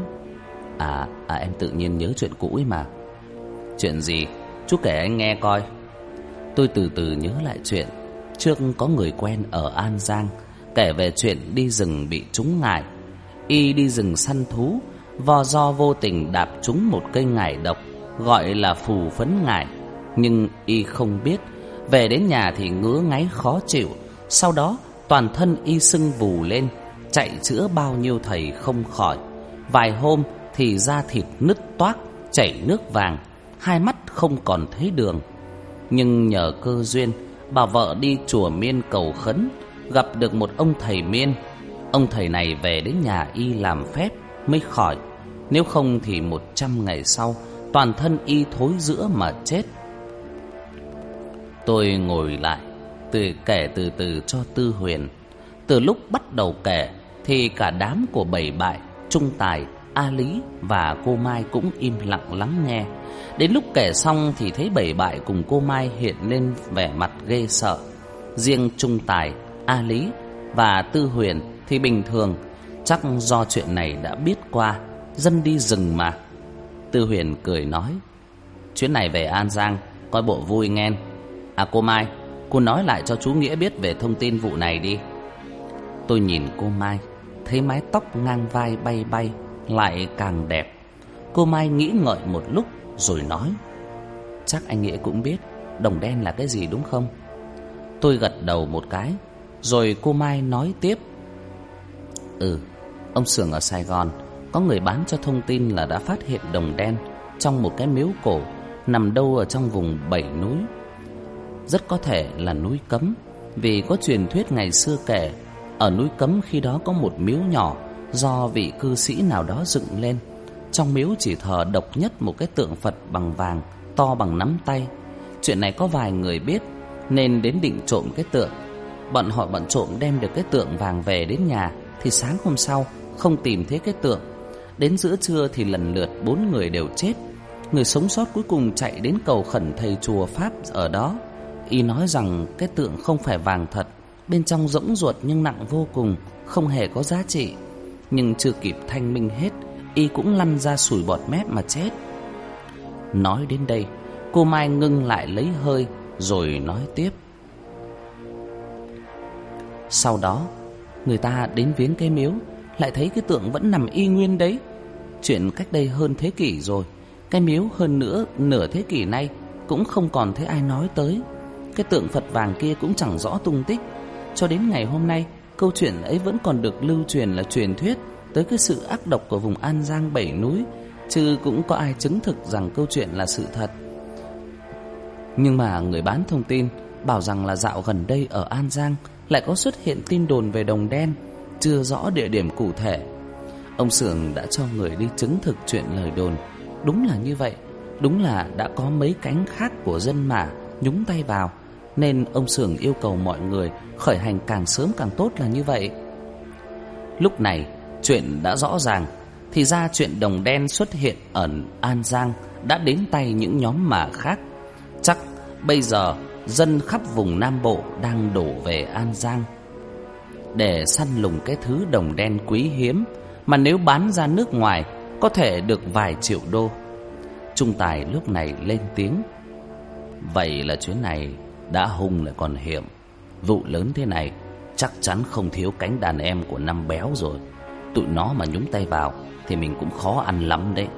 À, à em tự nhiên nhớ chuyện cũ ấy mà. Chuyện gì? Chú kể anh nghe coi. Tôi từ từ nhớ lại chuyện. Trước có người quen ở An Giang kể về chuyện đi rừng bị trúng ngải. Y đi rừng săn thú, vò do vô tình đạp trúng một cây ngải độc gọi là phù phấn ngải. Nhưng Y không biết, về đến nhà thì ngứa ngáy khó chịu. Sau đó toàn thân Y sưng vù lên, chạy chữa bao nhiêu thầy không khỏi. Vài hôm thì da thịt nứt toác, chảy nước vàng, hai mắt không còn thấy đường. Nhưng nhờ cơ duyên, bà vợ đi chùa Miên cầu khấn, gặp được một ông thầy Miên. Ông thầy này về đến nhà Y làm phép mới khỏi. Nếu không thì một trăm ngày sau toàn thân Y thối rữa mà chết. Tôi ngồi lại từ kể từ từ cho Tư Huyền. Từ lúc bắt đầu kể thì cả đám của Bảy Bại, Trung Tài, A Lý và cô Mai cũng im lặng lắng nghe. Đến lúc kể xong thì thấy Bảy Bại cùng cô Mai hiện lên vẻ mặt ghê sợ. Riêng Trung Tài, A Lý và Tư Huyền thì bình thường, chắc do chuyện này đã biết qua, dân đi rừng mà. Tư Huyền cười nói: chuyến này về An Giang coi bộ vui nghe. À cô Mai, cô nói lại cho chú Nghĩa biết về thông tin vụ này đi. Tôi nhìn cô Mai, thấy mái tóc ngang vai bay bay lại càng đẹp. Cô Mai nghĩ ngợi một lúc rồi nói: chắc anh Nghĩa cũng biết đồng đen là cái gì đúng không? Tôi gật đầu một cái. Rồi cô Mai nói tiếp: Ừ, ông Sường ở Sài Gòn có người bán cho thông tin là đã phát hiện đồng đen trong một cái miếu cổ nằm đâu ở trong vùng bảy núi. Rất có thể là núi Cấm, vì có truyền thuyết ngày xưa kể ở núi Cấm khi đó có một miếu nhỏ do vị cư sĩ nào đó dựng lên. Trong miếu chỉ thờ độc nhất một cái tượng Phật bằng vàng to bằng nắm tay. Chuyện này có vài người biết nên đến định trộm cái tượng. Bọn họ bọn trộm đem được cái tượng vàng về đến nhà thì sáng hôm sau không tìm thấy cái tượng. Đến giữa trưa thì lần lượt bốn người đều chết. Người sống sót cuối cùng chạy đến cầu khẩn thầy chùa Pháp ở đó. Y nói rằng cái tượng không phải vàng thật, bên trong rỗng ruột nhưng nặng vô cùng, không hề có giá trị. Nhưng chưa kịp thanh minh hết, Y cũng lăn ra sủi bọt mép mà chết. Nói đến đây, cô Mai ngưng lại lấy hơi rồi nói tiếp: sau đó người ta đến viếng cái miếu, lại thấy cái tượng vẫn nằm y nguyên đấy. Chuyện cách đây hơn thế kỷ rồi. Cái miếu hơn nữa nửa thế kỷ nay cũng không còn thấy ai nói tới. Cái tượng Phật vàng kia cũng chẳng rõ tung tích. Cho đến ngày hôm nay, câu chuyện ấy vẫn còn được lưu truyền là truyền thuyết tới cái sự ác độc của vùng An Giang bảy núi, chứ cũng có ai chứng thực rằng câu chuyện là sự thật. Nhưng mà người bán thông tin bảo rằng là dạo gần đây ở An Giang lại có xuất hiện tin đồn về đồng đen, chưa rõ địa điểm cụ thể. Ông Sưởng đã cho người đi chứng thực chuyện lời đồn. Đúng là như vậy, đúng là đã có mấy cánh khác của dân Mả nhúng tay vào, nên ông Sưởng yêu cầu mọi người khởi hành càng sớm càng tốt là như vậy. Lúc này chuyện đã rõ ràng, thì ra chuyện đồng đen xuất hiện ở An Giang đã đến tay những nhóm Mả khác. Chắc bây giờ dân khắp vùng Nam Bộ đang đổ về An Giang để săn lùng cái thứ đồng đen quý hiếm, mà nếu bán ra nước ngoài có thể được vài triệu đô. Trung Tài lúc này lên tiếng: vậy là chuyến này đã hung lại còn hiểm. Vụ lớn thế này chắc chắn không thiếu cánh đàn em của Năm Béo rồi. Tụi nó mà nhúng tay vào thì mình cũng khó ăn lắm đấy.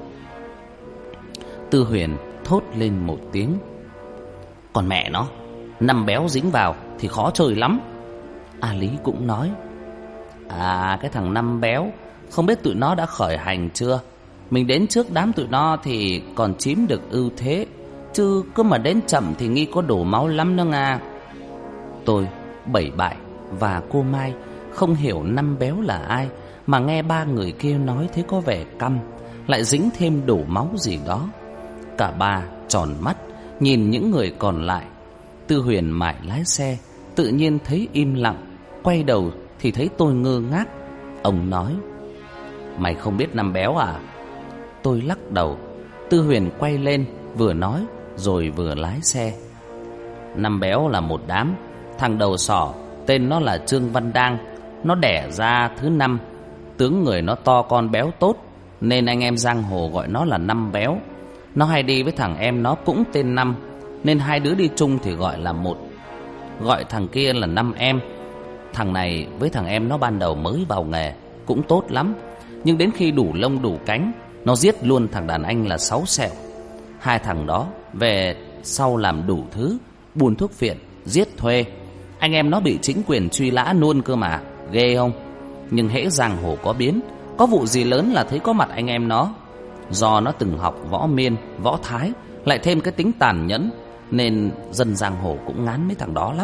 Tư Huyền thốt lên một tiếng: còn mẹ nó, Năm Béo dính vào thì khó chơi lắm. A Lý cũng nói: à, cái thằng Năm Béo, không biết tụi nó đã khởi hành chưa? Mình đến trước đám tụi nó thì còn chiếm được ưu thế, chứ cứ mà đến chậm thì nghi có đổ máu lắm đó nga. Tôi, Bảy Bại và cô Mai không hiểu Năm Béo là ai, mà nghe ba người kia nói thấy có vẻ căm, lại dính thêm đổ máu gì đó. Cả ba tròn mắt nhìn những người còn lại. Tư Huyền mải lái xe, tự nhiên thấy im lặng, quay đầu thì thấy tôi ngơ ngác. Ông nói: mày không biết Năm Béo à? Tôi lắc đầu. Tư Huyền quay lên, vừa nói rồi vừa lái xe. Năm Béo là một đám. Thằng đầu sỏ tên nó là Trương Văn Đang, nó đẻ ra thứ năm. Tướng người nó to con béo tốt, nên anh em giang hồ gọi nó là Năm Béo. Nó hay đi với thằng em nó cũng tên Năm, nên hai đứa đi chung thì gọi là một. Gọi thằng kia là Năm Em. Thằng này với thằng em nó ban đầu mới vào nghề cũng tốt lắm, nhưng đến khi đủ lông đủ cánh, nó giết luôn thằng đàn anh là Sáu Sẹo. Hai thằng đó về sau làm đủ thứ, buôn thuốc phiện, giết thuê. Anh em nó bị chính quyền truy lã luôn cơ mà, ghê không? Nhưng hễ giang hồ có biến, có vụ gì lớn là thấy có mặt anh em nó. Do nó từng học võ Miên, võ Thái, lại thêm cái tính tàn nhẫn, nên dân giang hồ cũng ngán mấy thằng đó lắm.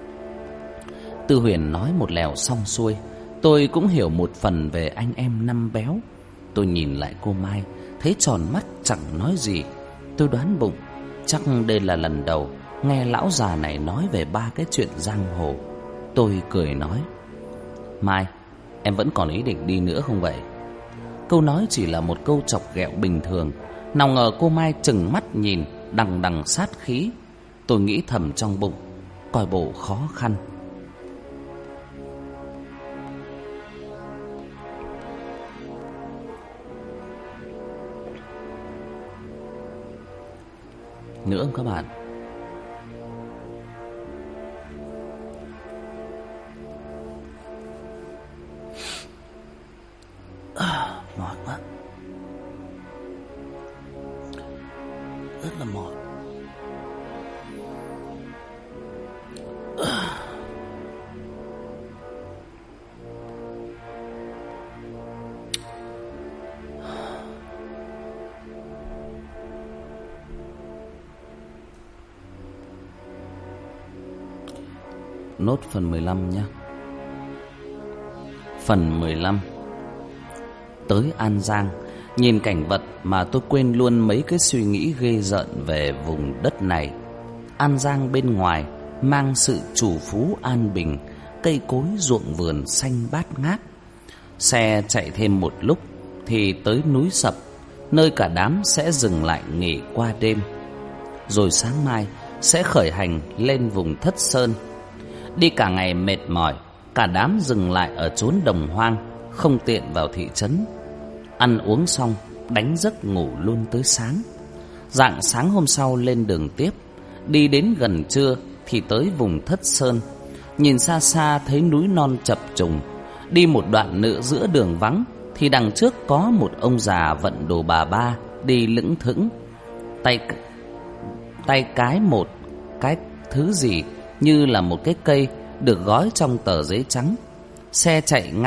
Tư Huyền nói một lèo xong xuôi, tôi cũng hiểu một phần về anh em Năm Béo. Tôi nhìn lại cô Mai, thấy tròn mắt chẳng nói gì. Tôi đoán bụng, chắc đây là lần đầu nghe lão già này nói về ba cái chuyện giang hồ. Tôi cười nói: Mai, em vẫn còn ý định đi nữa không vậy? Câu nói chỉ là một câu chọc ghẹo bình thường, nào ngờ cô Mai trừng mắt nhìn, đằng đằng sát khí. Tôi nghĩ thầm trong bụng, coi bộ khó khăn. Nữa các bạn, à, mỏi quá, rất là mỏi. À. Nốt phần mười lăm nhé. Phần mười lăm. Tới An Giang, nhìn cảnh vật mà tôi quên luôn mấy cái suy nghĩ ghê rợn về vùng đất này. An Giang bên ngoài mang sự trù phú an bình, cây cối ruộng vườn xanh bát ngát. Xe chạy thêm một lúc thì tới núi Sập, nơi cả đám sẽ dừng lại nghỉ qua đêm. Rồi sáng mai sẽ khởi hành lên vùng Thất Sơn. Đi cả ngày mệt mỏi, cả đám dừng lại ở chốn đồng hoang, không tiện vào thị trấn. Ăn uống xong, đánh giấc ngủ luôn tới sáng. Rạng sáng hôm sau lên đường tiếp. Đi đến gần trưa thì tới vùng Thất Sơn. Nhìn xa xa thấy núi non chập trùng. Đi một đoạn nữa giữa đường vắng thì đằng trước có một ông già vận đồ bà ba đi lững thững. Tay tay cái một cái thứ gì như là một cái cây được gói trong tờ giấy trắng. Xe chạy ngang,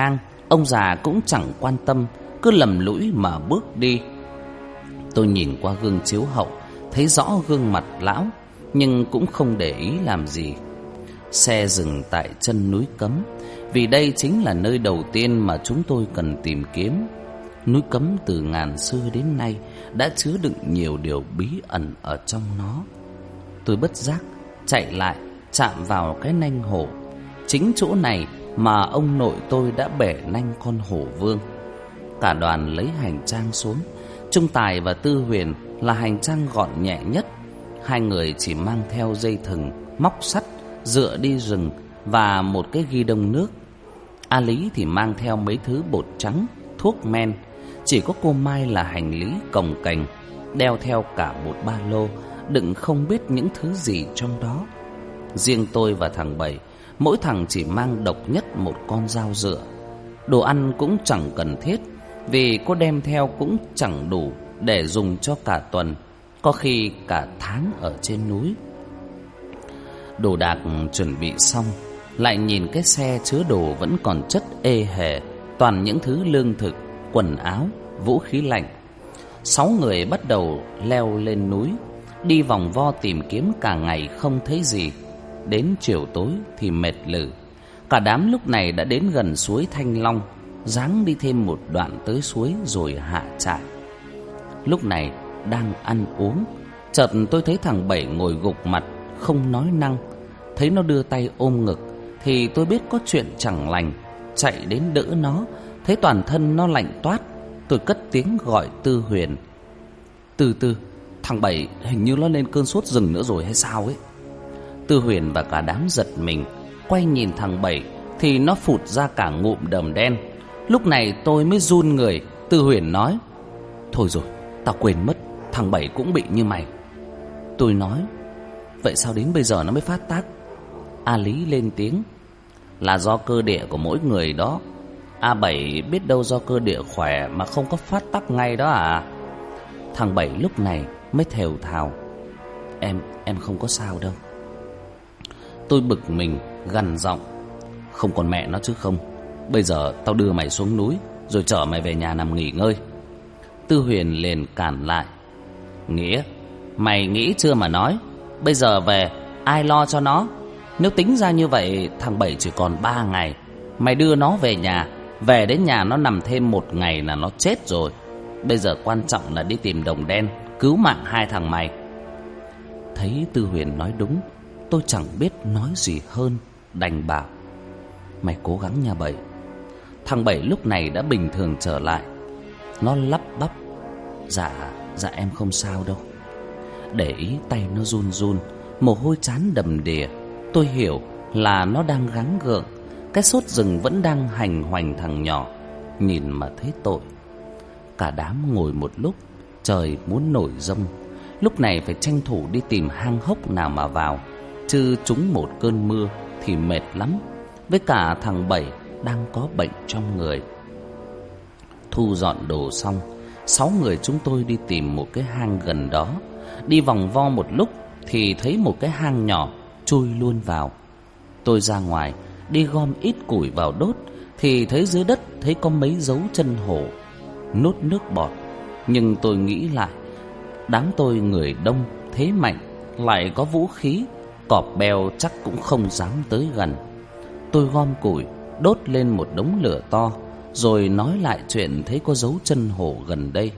Ông già cũng chẳng quan tâm, cứ lầm lũi mà bước đi. Tôi nhìn qua gương chiếu hậu, thấy rõ gương mặt lão, nhưng cũng không để ý làm gì. Xe dừng tại chân núi Cấm, vì đây chính là nơi đầu tiên mà chúng tôi cần tìm kiếm. Núi Cấm từ ngàn xưa đến nay đã chứa đựng nhiều điều bí ẩn ở trong nó. Tôi bất giác chạy lại, chạm vào cái nanh hổ. Chính chỗ này mà ông nội tôi đã bẻ nanh con hổ vương. Cả đoàn lấy hành trang xuống. Trung Tài và Tư Huyền là hành trang gọn nhẹ nhất. Hai người chỉ mang theo dây thừng, móc sắt, dựa đi rừng và một cái ghi đông nước. A Lý thì mang theo mấy thứ bột trắng, thuốc men. Chỉ có cô Mai là hành lý cồng kềnh, đeo theo cả một ba lô đựng không biết những thứ gì trong đó. Riêng tôi và thằng Bảy, mỗi thằng chỉ mang độc nhất một con dao dựa. Đồ ăn cũng chẳng cần thiết, vì có đem theo cũng chẳng đủ để dùng cho cả tuần, có khi cả tháng ở trên núi. Đồ đạc chuẩn bị xong, lại nhìn cái xe chứa đồ vẫn còn chất ê hề, toàn những thứ lương thực, quần áo, vũ khí lạnh. Sáu người bắt đầu leo lên núi, đi vòng vo tìm kiếm cả ngày không thấy gì. Đến chiều tối thì mệt lử. Cả đám lúc này đã đến gần suối Thanh Long, ráng đi thêm một đoạn tới suối rồi hạ trại. Lúc này đang ăn uống, chợt tôi thấy thằng Bảy ngồi gục mặt, không nói năng. Thấy nó đưa tay ôm ngực thì tôi biết có chuyện chẳng lành. Chạy đến đỡ nó, thấy toàn thân nó lạnh toát. Tôi cất tiếng gọi Tư Huyền. Từ từ, thằng Bảy hình như nó lên cơn sốt rừng nữa rồi hay sao ấy. Tư Huyền và cả đám giật mình, quay nhìn thằng Bảy thì nó phụt ra cả ngụm đờm đen. Lúc này tôi mới run người. Tư Huyền nói: thôi rồi, tao quên mất, thằng Bảy cũng bị như mày. Tôi nói: vậy sao đến bây giờ nó mới phát tác? A Lý lên tiếng: là do cơ địa của mỗi người đó. A Bảy biết đâu do cơ địa khỏe mà không có phát tác ngay đó à? Thằng Bảy lúc này mới thều thào: Em, em không có sao đâu. Tôi bực mình, gằn giọng: không còn mẹ nó chứ không. Bây giờ tao đưa mày xuống núi, rồi chở mày về nhà nằm nghỉ ngơi. Tư Huyền liền cản lại: Nghĩa, mày nghĩ chưa mà nói. Bây giờ về, ai lo cho nó? Nếu tính ra như vậy, thằng Bảy chỉ còn ba ngày. Mày đưa nó về nhà, về đến nhà nó nằm thêm một ngày là nó chết rồi. Bây giờ quan trọng là đi tìm Đồng Đen, cứu mạng hai thằng mày. Thấy Tư Huyền nói đúng, tôi chẳng biết nói gì hơn, đành bảo: mày cố gắng nha Bảy. Thằng Bảy lúc này đã bình thường trở lại. Nó lắp bắp: Dạ, dạ em không sao đâu. Để ý tay nó run run, mồ hôi trán đầm đìa. Tôi hiểu là nó đang gắng gượng. Cái sốt rừng vẫn đang hành hoành thằng nhỏ. Nhìn mà thấy tội. Cả đám ngồi một lúc, trời muốn nổi giông. Lúc này phải tranh thủ đi tìm hang hốc nào mà vào, chứ trúng một cơn mưa thì mệt lắm. Với cả thằng Bảy đang có bệnh trong người. Thu dọn đồ xong, sáu người chúng tôi đi tìm một cái hang gần đó. Đi vòng vo một lúc thì thấy một cái hang nhỏ, chui luôn vào. Tôi ra ngoài đi gom ít củi vào đốt thì thấy dưới đất thấy có mấy dấu chân hổ, nốt nước bọt. Nhưng tôi nghĩ lại, đám tôi người đông thế mạnh, lại có vũ khí, cọp beo chắc cũng không dám tới gần. Tôi gom củi đốt lên một đống lửa to, rồi nói lại chuyện thấy có dấu chân hổ gần đây.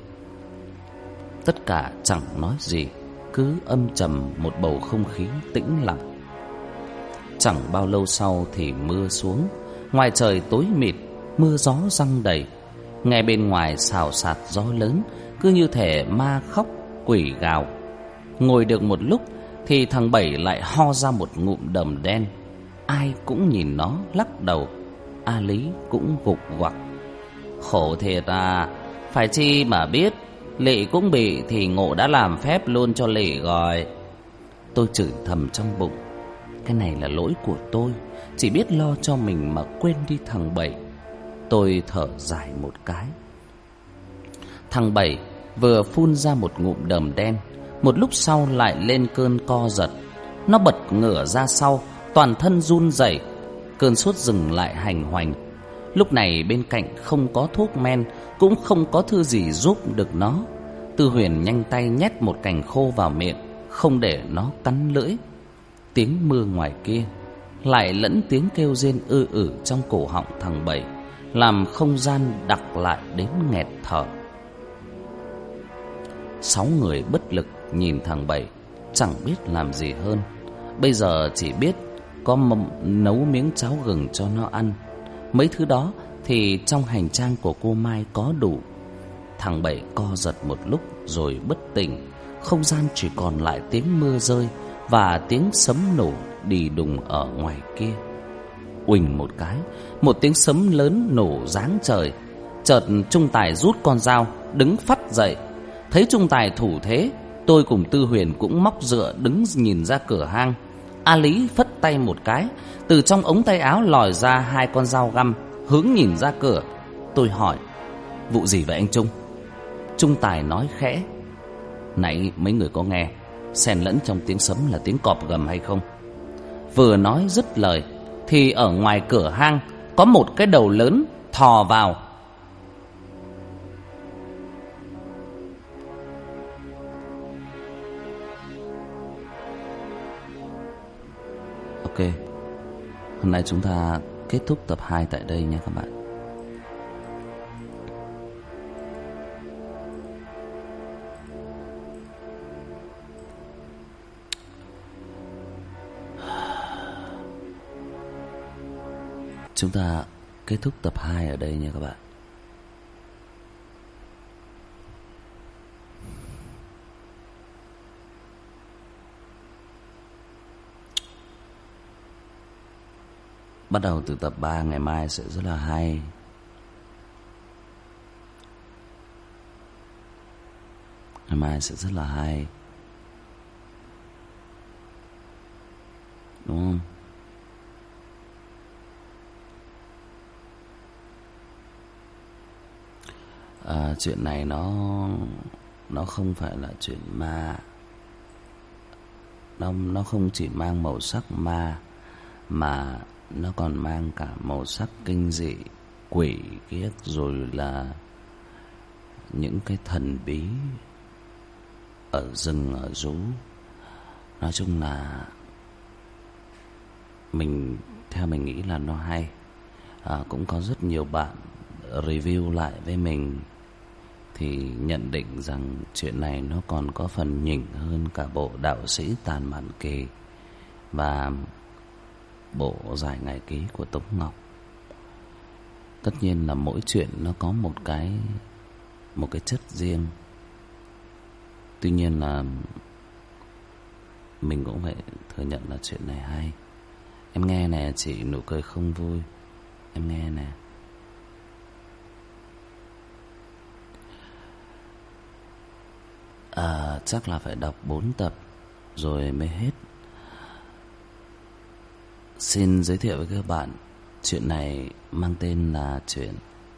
Tất cả chẳng nói gì, cứ âm trầm một bầu không khí tĩnh lặng. Chẳng bao lâu sau thì mưa xuống. Ngoài trời tối mịt, mưa gió giăng đầy. Nghe bên ngoài xào xạc gió lớn, cứ như thể ma khóc quỷ gào. Ngồi được một lúc thì thằng Bảy lại ho ra một ngụm đờm đen. Ai cũng nhìn nó lắc đầu. A Lý cũng gục gặc: khổ thiệt à, phải chi mà biết. Lị cũng bị thì Ngộ đã làm phép luôn cho Lị rồi. Tôi chửi thầm trong bụng: cái này là lỗi của tôi, chỉ biết lo cho mình mà quên đi thằng Bảy. Tôi thở dài một cái. Thằng Bảy vừa phun ra một ngụm đờm đen, một lúc sau lại lên cơn co giật. Nó bật ngửa ra sau, toàn thân run rẩy. Cơn sốt dừng lại hành hoành. Lúc này bên cạnh không có thuốc men, cũng không có thứ gì giúp được nó. Tư Huyền nhanh tay nhét một cành khô vào miệng, không để nó cắn lưỡi. Tiếng mưa ngoài kia lại lẫn tiếng kêu rên ư ử trong cổ họng thằng Bảy, làm không gian đặc lại đến nghẹt thở. Sáu người bất lực nhìn thằng Bảy, chẳng biết làm gì hơn. Bây giờ chỉ biết có mầm nấu miếng cháo gừng cho nó ăn. Mấy thứ đó thì trong hành trang của cô Mai có đủ. Thằng Bảy co giật một lúc rồi bất tỉnh. Không gian chỉ còn lại tiếng mưa rơi và tiếng sấm nổ đì đùng ở ngoài kia. Uỳnh một cái, một tiếng sấm lớn nổ giáng trời. Chợt Trung Tài rút con dao, đứng phắt dậy. Thấy Trung Tài thủ thế, tôi cùng Tư Huyền cũng móc dựa đứng nhìn ra cửa hang. A Lý phất tay một cái, từ trong ống tay áo lòi ra hai con dao găm, hướng nhìn ra cửa. Tôi hỏi: vụ gì vậy anh Trung? Trung Tài nói khẽ: nãy mấy người có nghe xen lẫn trong tiếng sấm là tiếng cọp gầm hay không? Vừa nói dứt lời thì ở ngoài cửa hang có một cái đầu lớn thò vào. Ok, hôm nay chúng ta kết thúc tập hai tại đây nha các bạn. Chúng ta kết thúc tập hai ở đây nha các bạn. Bắt đầu từ tập ba ngày mai sẽ rất là hay. Ngày mai sẽ rất là hay, đúng không? À, chuyện này nó nó không phải là chuyện ma, nó nó không chỉ mang màu sắc ma mà nó còn mang cả màu sắc kinh dị, quỷ kiếc, rồi là những cái thần bí ở rừng ở rú. Nói chung là mình theo mình nghĩ là nó hay. À, cũng có rất nhiều bạn review lại với mình thì nhận định rằng chuyện này nó còn có phần nhỉnh hơn cả bộ Đạo Sĩ Tàn Mạn Kỳ và bộ Giải Ngày Ký của Tống Ngọc. Tất nhiên là mỗi chuyện nó có một cái một cái chất riêng. Tuy nhiên là mình cũng phải thừa nhận là chuyện này hay. Em nghe nè chị, nụ cười không vui. Em nghe nè. À, chắc là phải đọc bốn tập rồi mới hết. Xin giới thiệu với các bạn, chuyện này mang tên là chuyện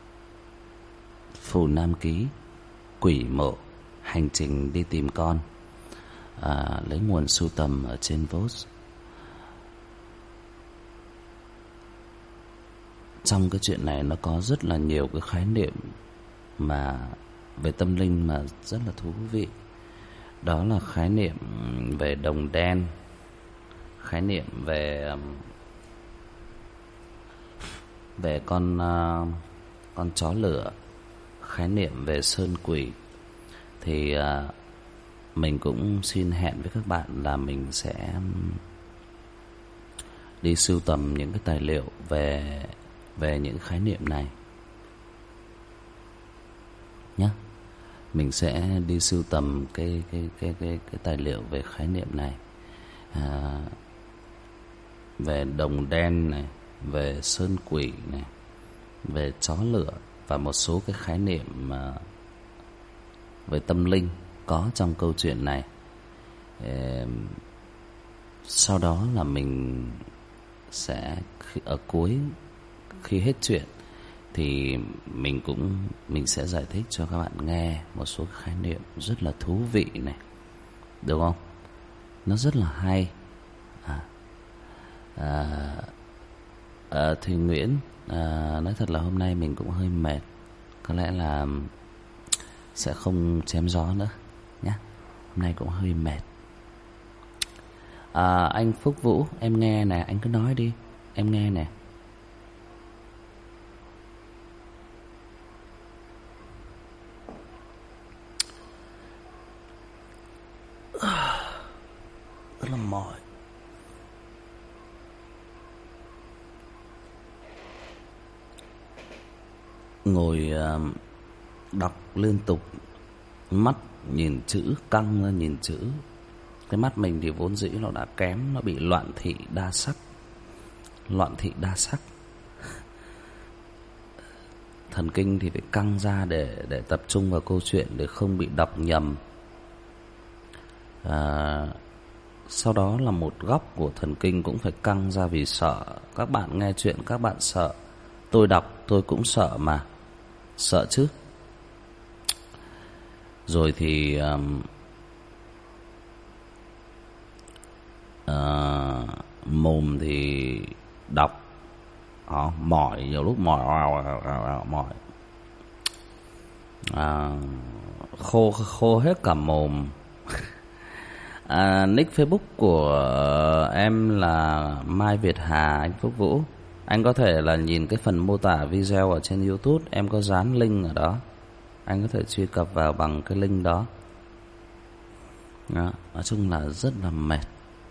Phù Nam Ký, Quỷ Mộ, Hành Trình Đi Tìm Con. À, lấy nguồn sưu tầm ở trên Vox. Trong cái chuyện này nó có rất là nhiều cái khái niệm mà về tâm linh mà rất là thú vị. Đó là khái niệm về đồng đen, khái niệm về về con uh, con chó lửa, khái niệm về sơn quỷ. Thì uh, mình cũng xin hẹn với các bạn là mình sẽ đi sưu tầm những cái tài liệu về về những khái niệm này nhé. Mình sẽ đi sưu tầm cái cái cái cái cái tài liệu về khái niệm này, à, về đồng đen này, về sơn quỷ này, về chó lửa và một số cái khái niệm mà về tâm linh có trong câu chuyện này. Ê, sau đó là mình sẽ ở cuối khi hết chuyện thì mình cũng mình sẽ giải thích cho các bạn nghe một số khái niệm rất là thú vị này, đúng không? Nó rất là hay. À, à, À, Thùy Nguyễn, à, nói thật là hôm nay mình cũng hơi mệt. Có lẽ là sẽ không chém gió nữa nhé. Hôm nay cũng hơi mệt. À, anh Phúc Vũ, em nghe nè, anh cứ nói đi. Em nghe nè. Rất là mỏi. Ngồi uh, đọc liên tục, mắt nhìn chữ, căng ra nhìn chữ. Cái mắt mình thì vốn dĩ nó đã kém, nó bị loạn thị đa sắc. Loạn thị đa sắc. Thần kinh thì phải căng ra để để tập trung vào câu chuyện, để không bị đọc nhầm. À, sau đó là một góc của thần kinh cũng phải căng ra vì sợ. Các bạn nghe chuyện các bạn sợ, tôi đọc tôi cũng sợ mà. Sợ chứ. Rồi thì um, uh, mồm thì đọc đó, mỏi, nhiều lúc mỏi mỏi à, khô khô hết cả mồm. À, nick Facebook của em là Mai Việt Hà, anh Phúc Vũ. Anh có thể là nhìn cái phần mô tả video ở trên YouTube, em có dán link ở đó. Anh có thể truy cập vào bằng cái link đó. Đó, nói chung là rất là mệt.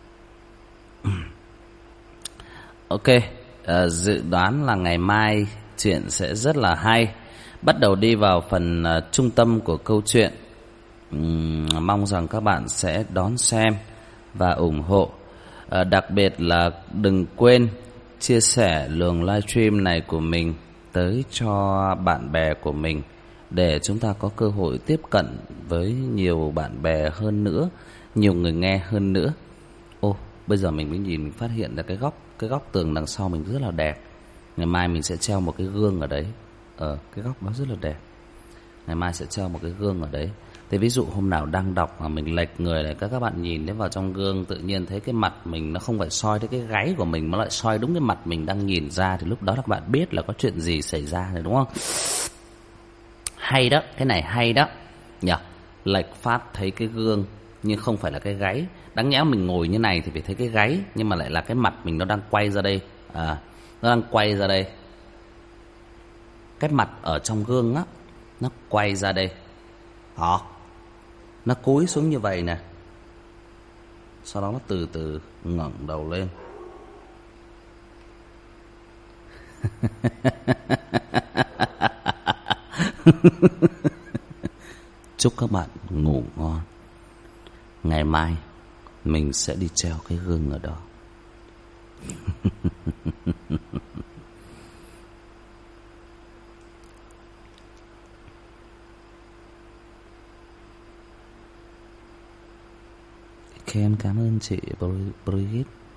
Ok, à, dự đoán là ngày mai chuyện sẽ rất là hay. Bắt đầu đi vào phần uh, trung tâm của câu chuyện. uhm, Mong rằng các bạn sẽ đón xem và ủng hộ. à, Đặc biệt là đừng quên chia sẻ luồng livestream này của mình tới cho bạn bè của mình, để chúng ta có cơ hội tiếp cận với nhiều bạn bè hơn nữa, nhiều người nghe hơn nữa. Ô, bây giờ mình mới nhìn, mình phát hiện ra cái góc cái góc tường đằng sau mình rất là đẹp. Ngày mai mình sẽ treo một cái gương ở đấy. Ờ, cái góc đó rất là đẹp. Ngày mai sẽ treo một cái gương ở đấy. Thế ví dụ hôm nào đang đọc mà mình lệch người này, các các bạn nhìn đến vào trong gương, tự nhiên thấy cái mặt mình nó không phải soi tới cái gáy của mình, mà lại soi đúng cái mặt mình đang nhìn ra, thì lúc đó các bạn biết là có chuyện gì xảy ra rồi, đúng không? Hay đó, cái này hay đó nhỉ. Lệch phát thấy cái gương nhưng không phải là cái gáy. Đáng nhẽ mình ngồi như này thì phải thấy cái gáy, nhưng mà lại là cái mặt mình nó đang quay ra đây. À, nó đang quay ra đây. Cái mặt ở trong gương á, nó quay ra đây. Đó, nó cúi xuống như vậy nè. Sau đó nó từ từ ngẩng đầu lên. Chúc các bạn ngủ ngon. Ngày mai mình sẽ đi treo cái gương ở đó. Ok, em cảm ơn chị Brigitte.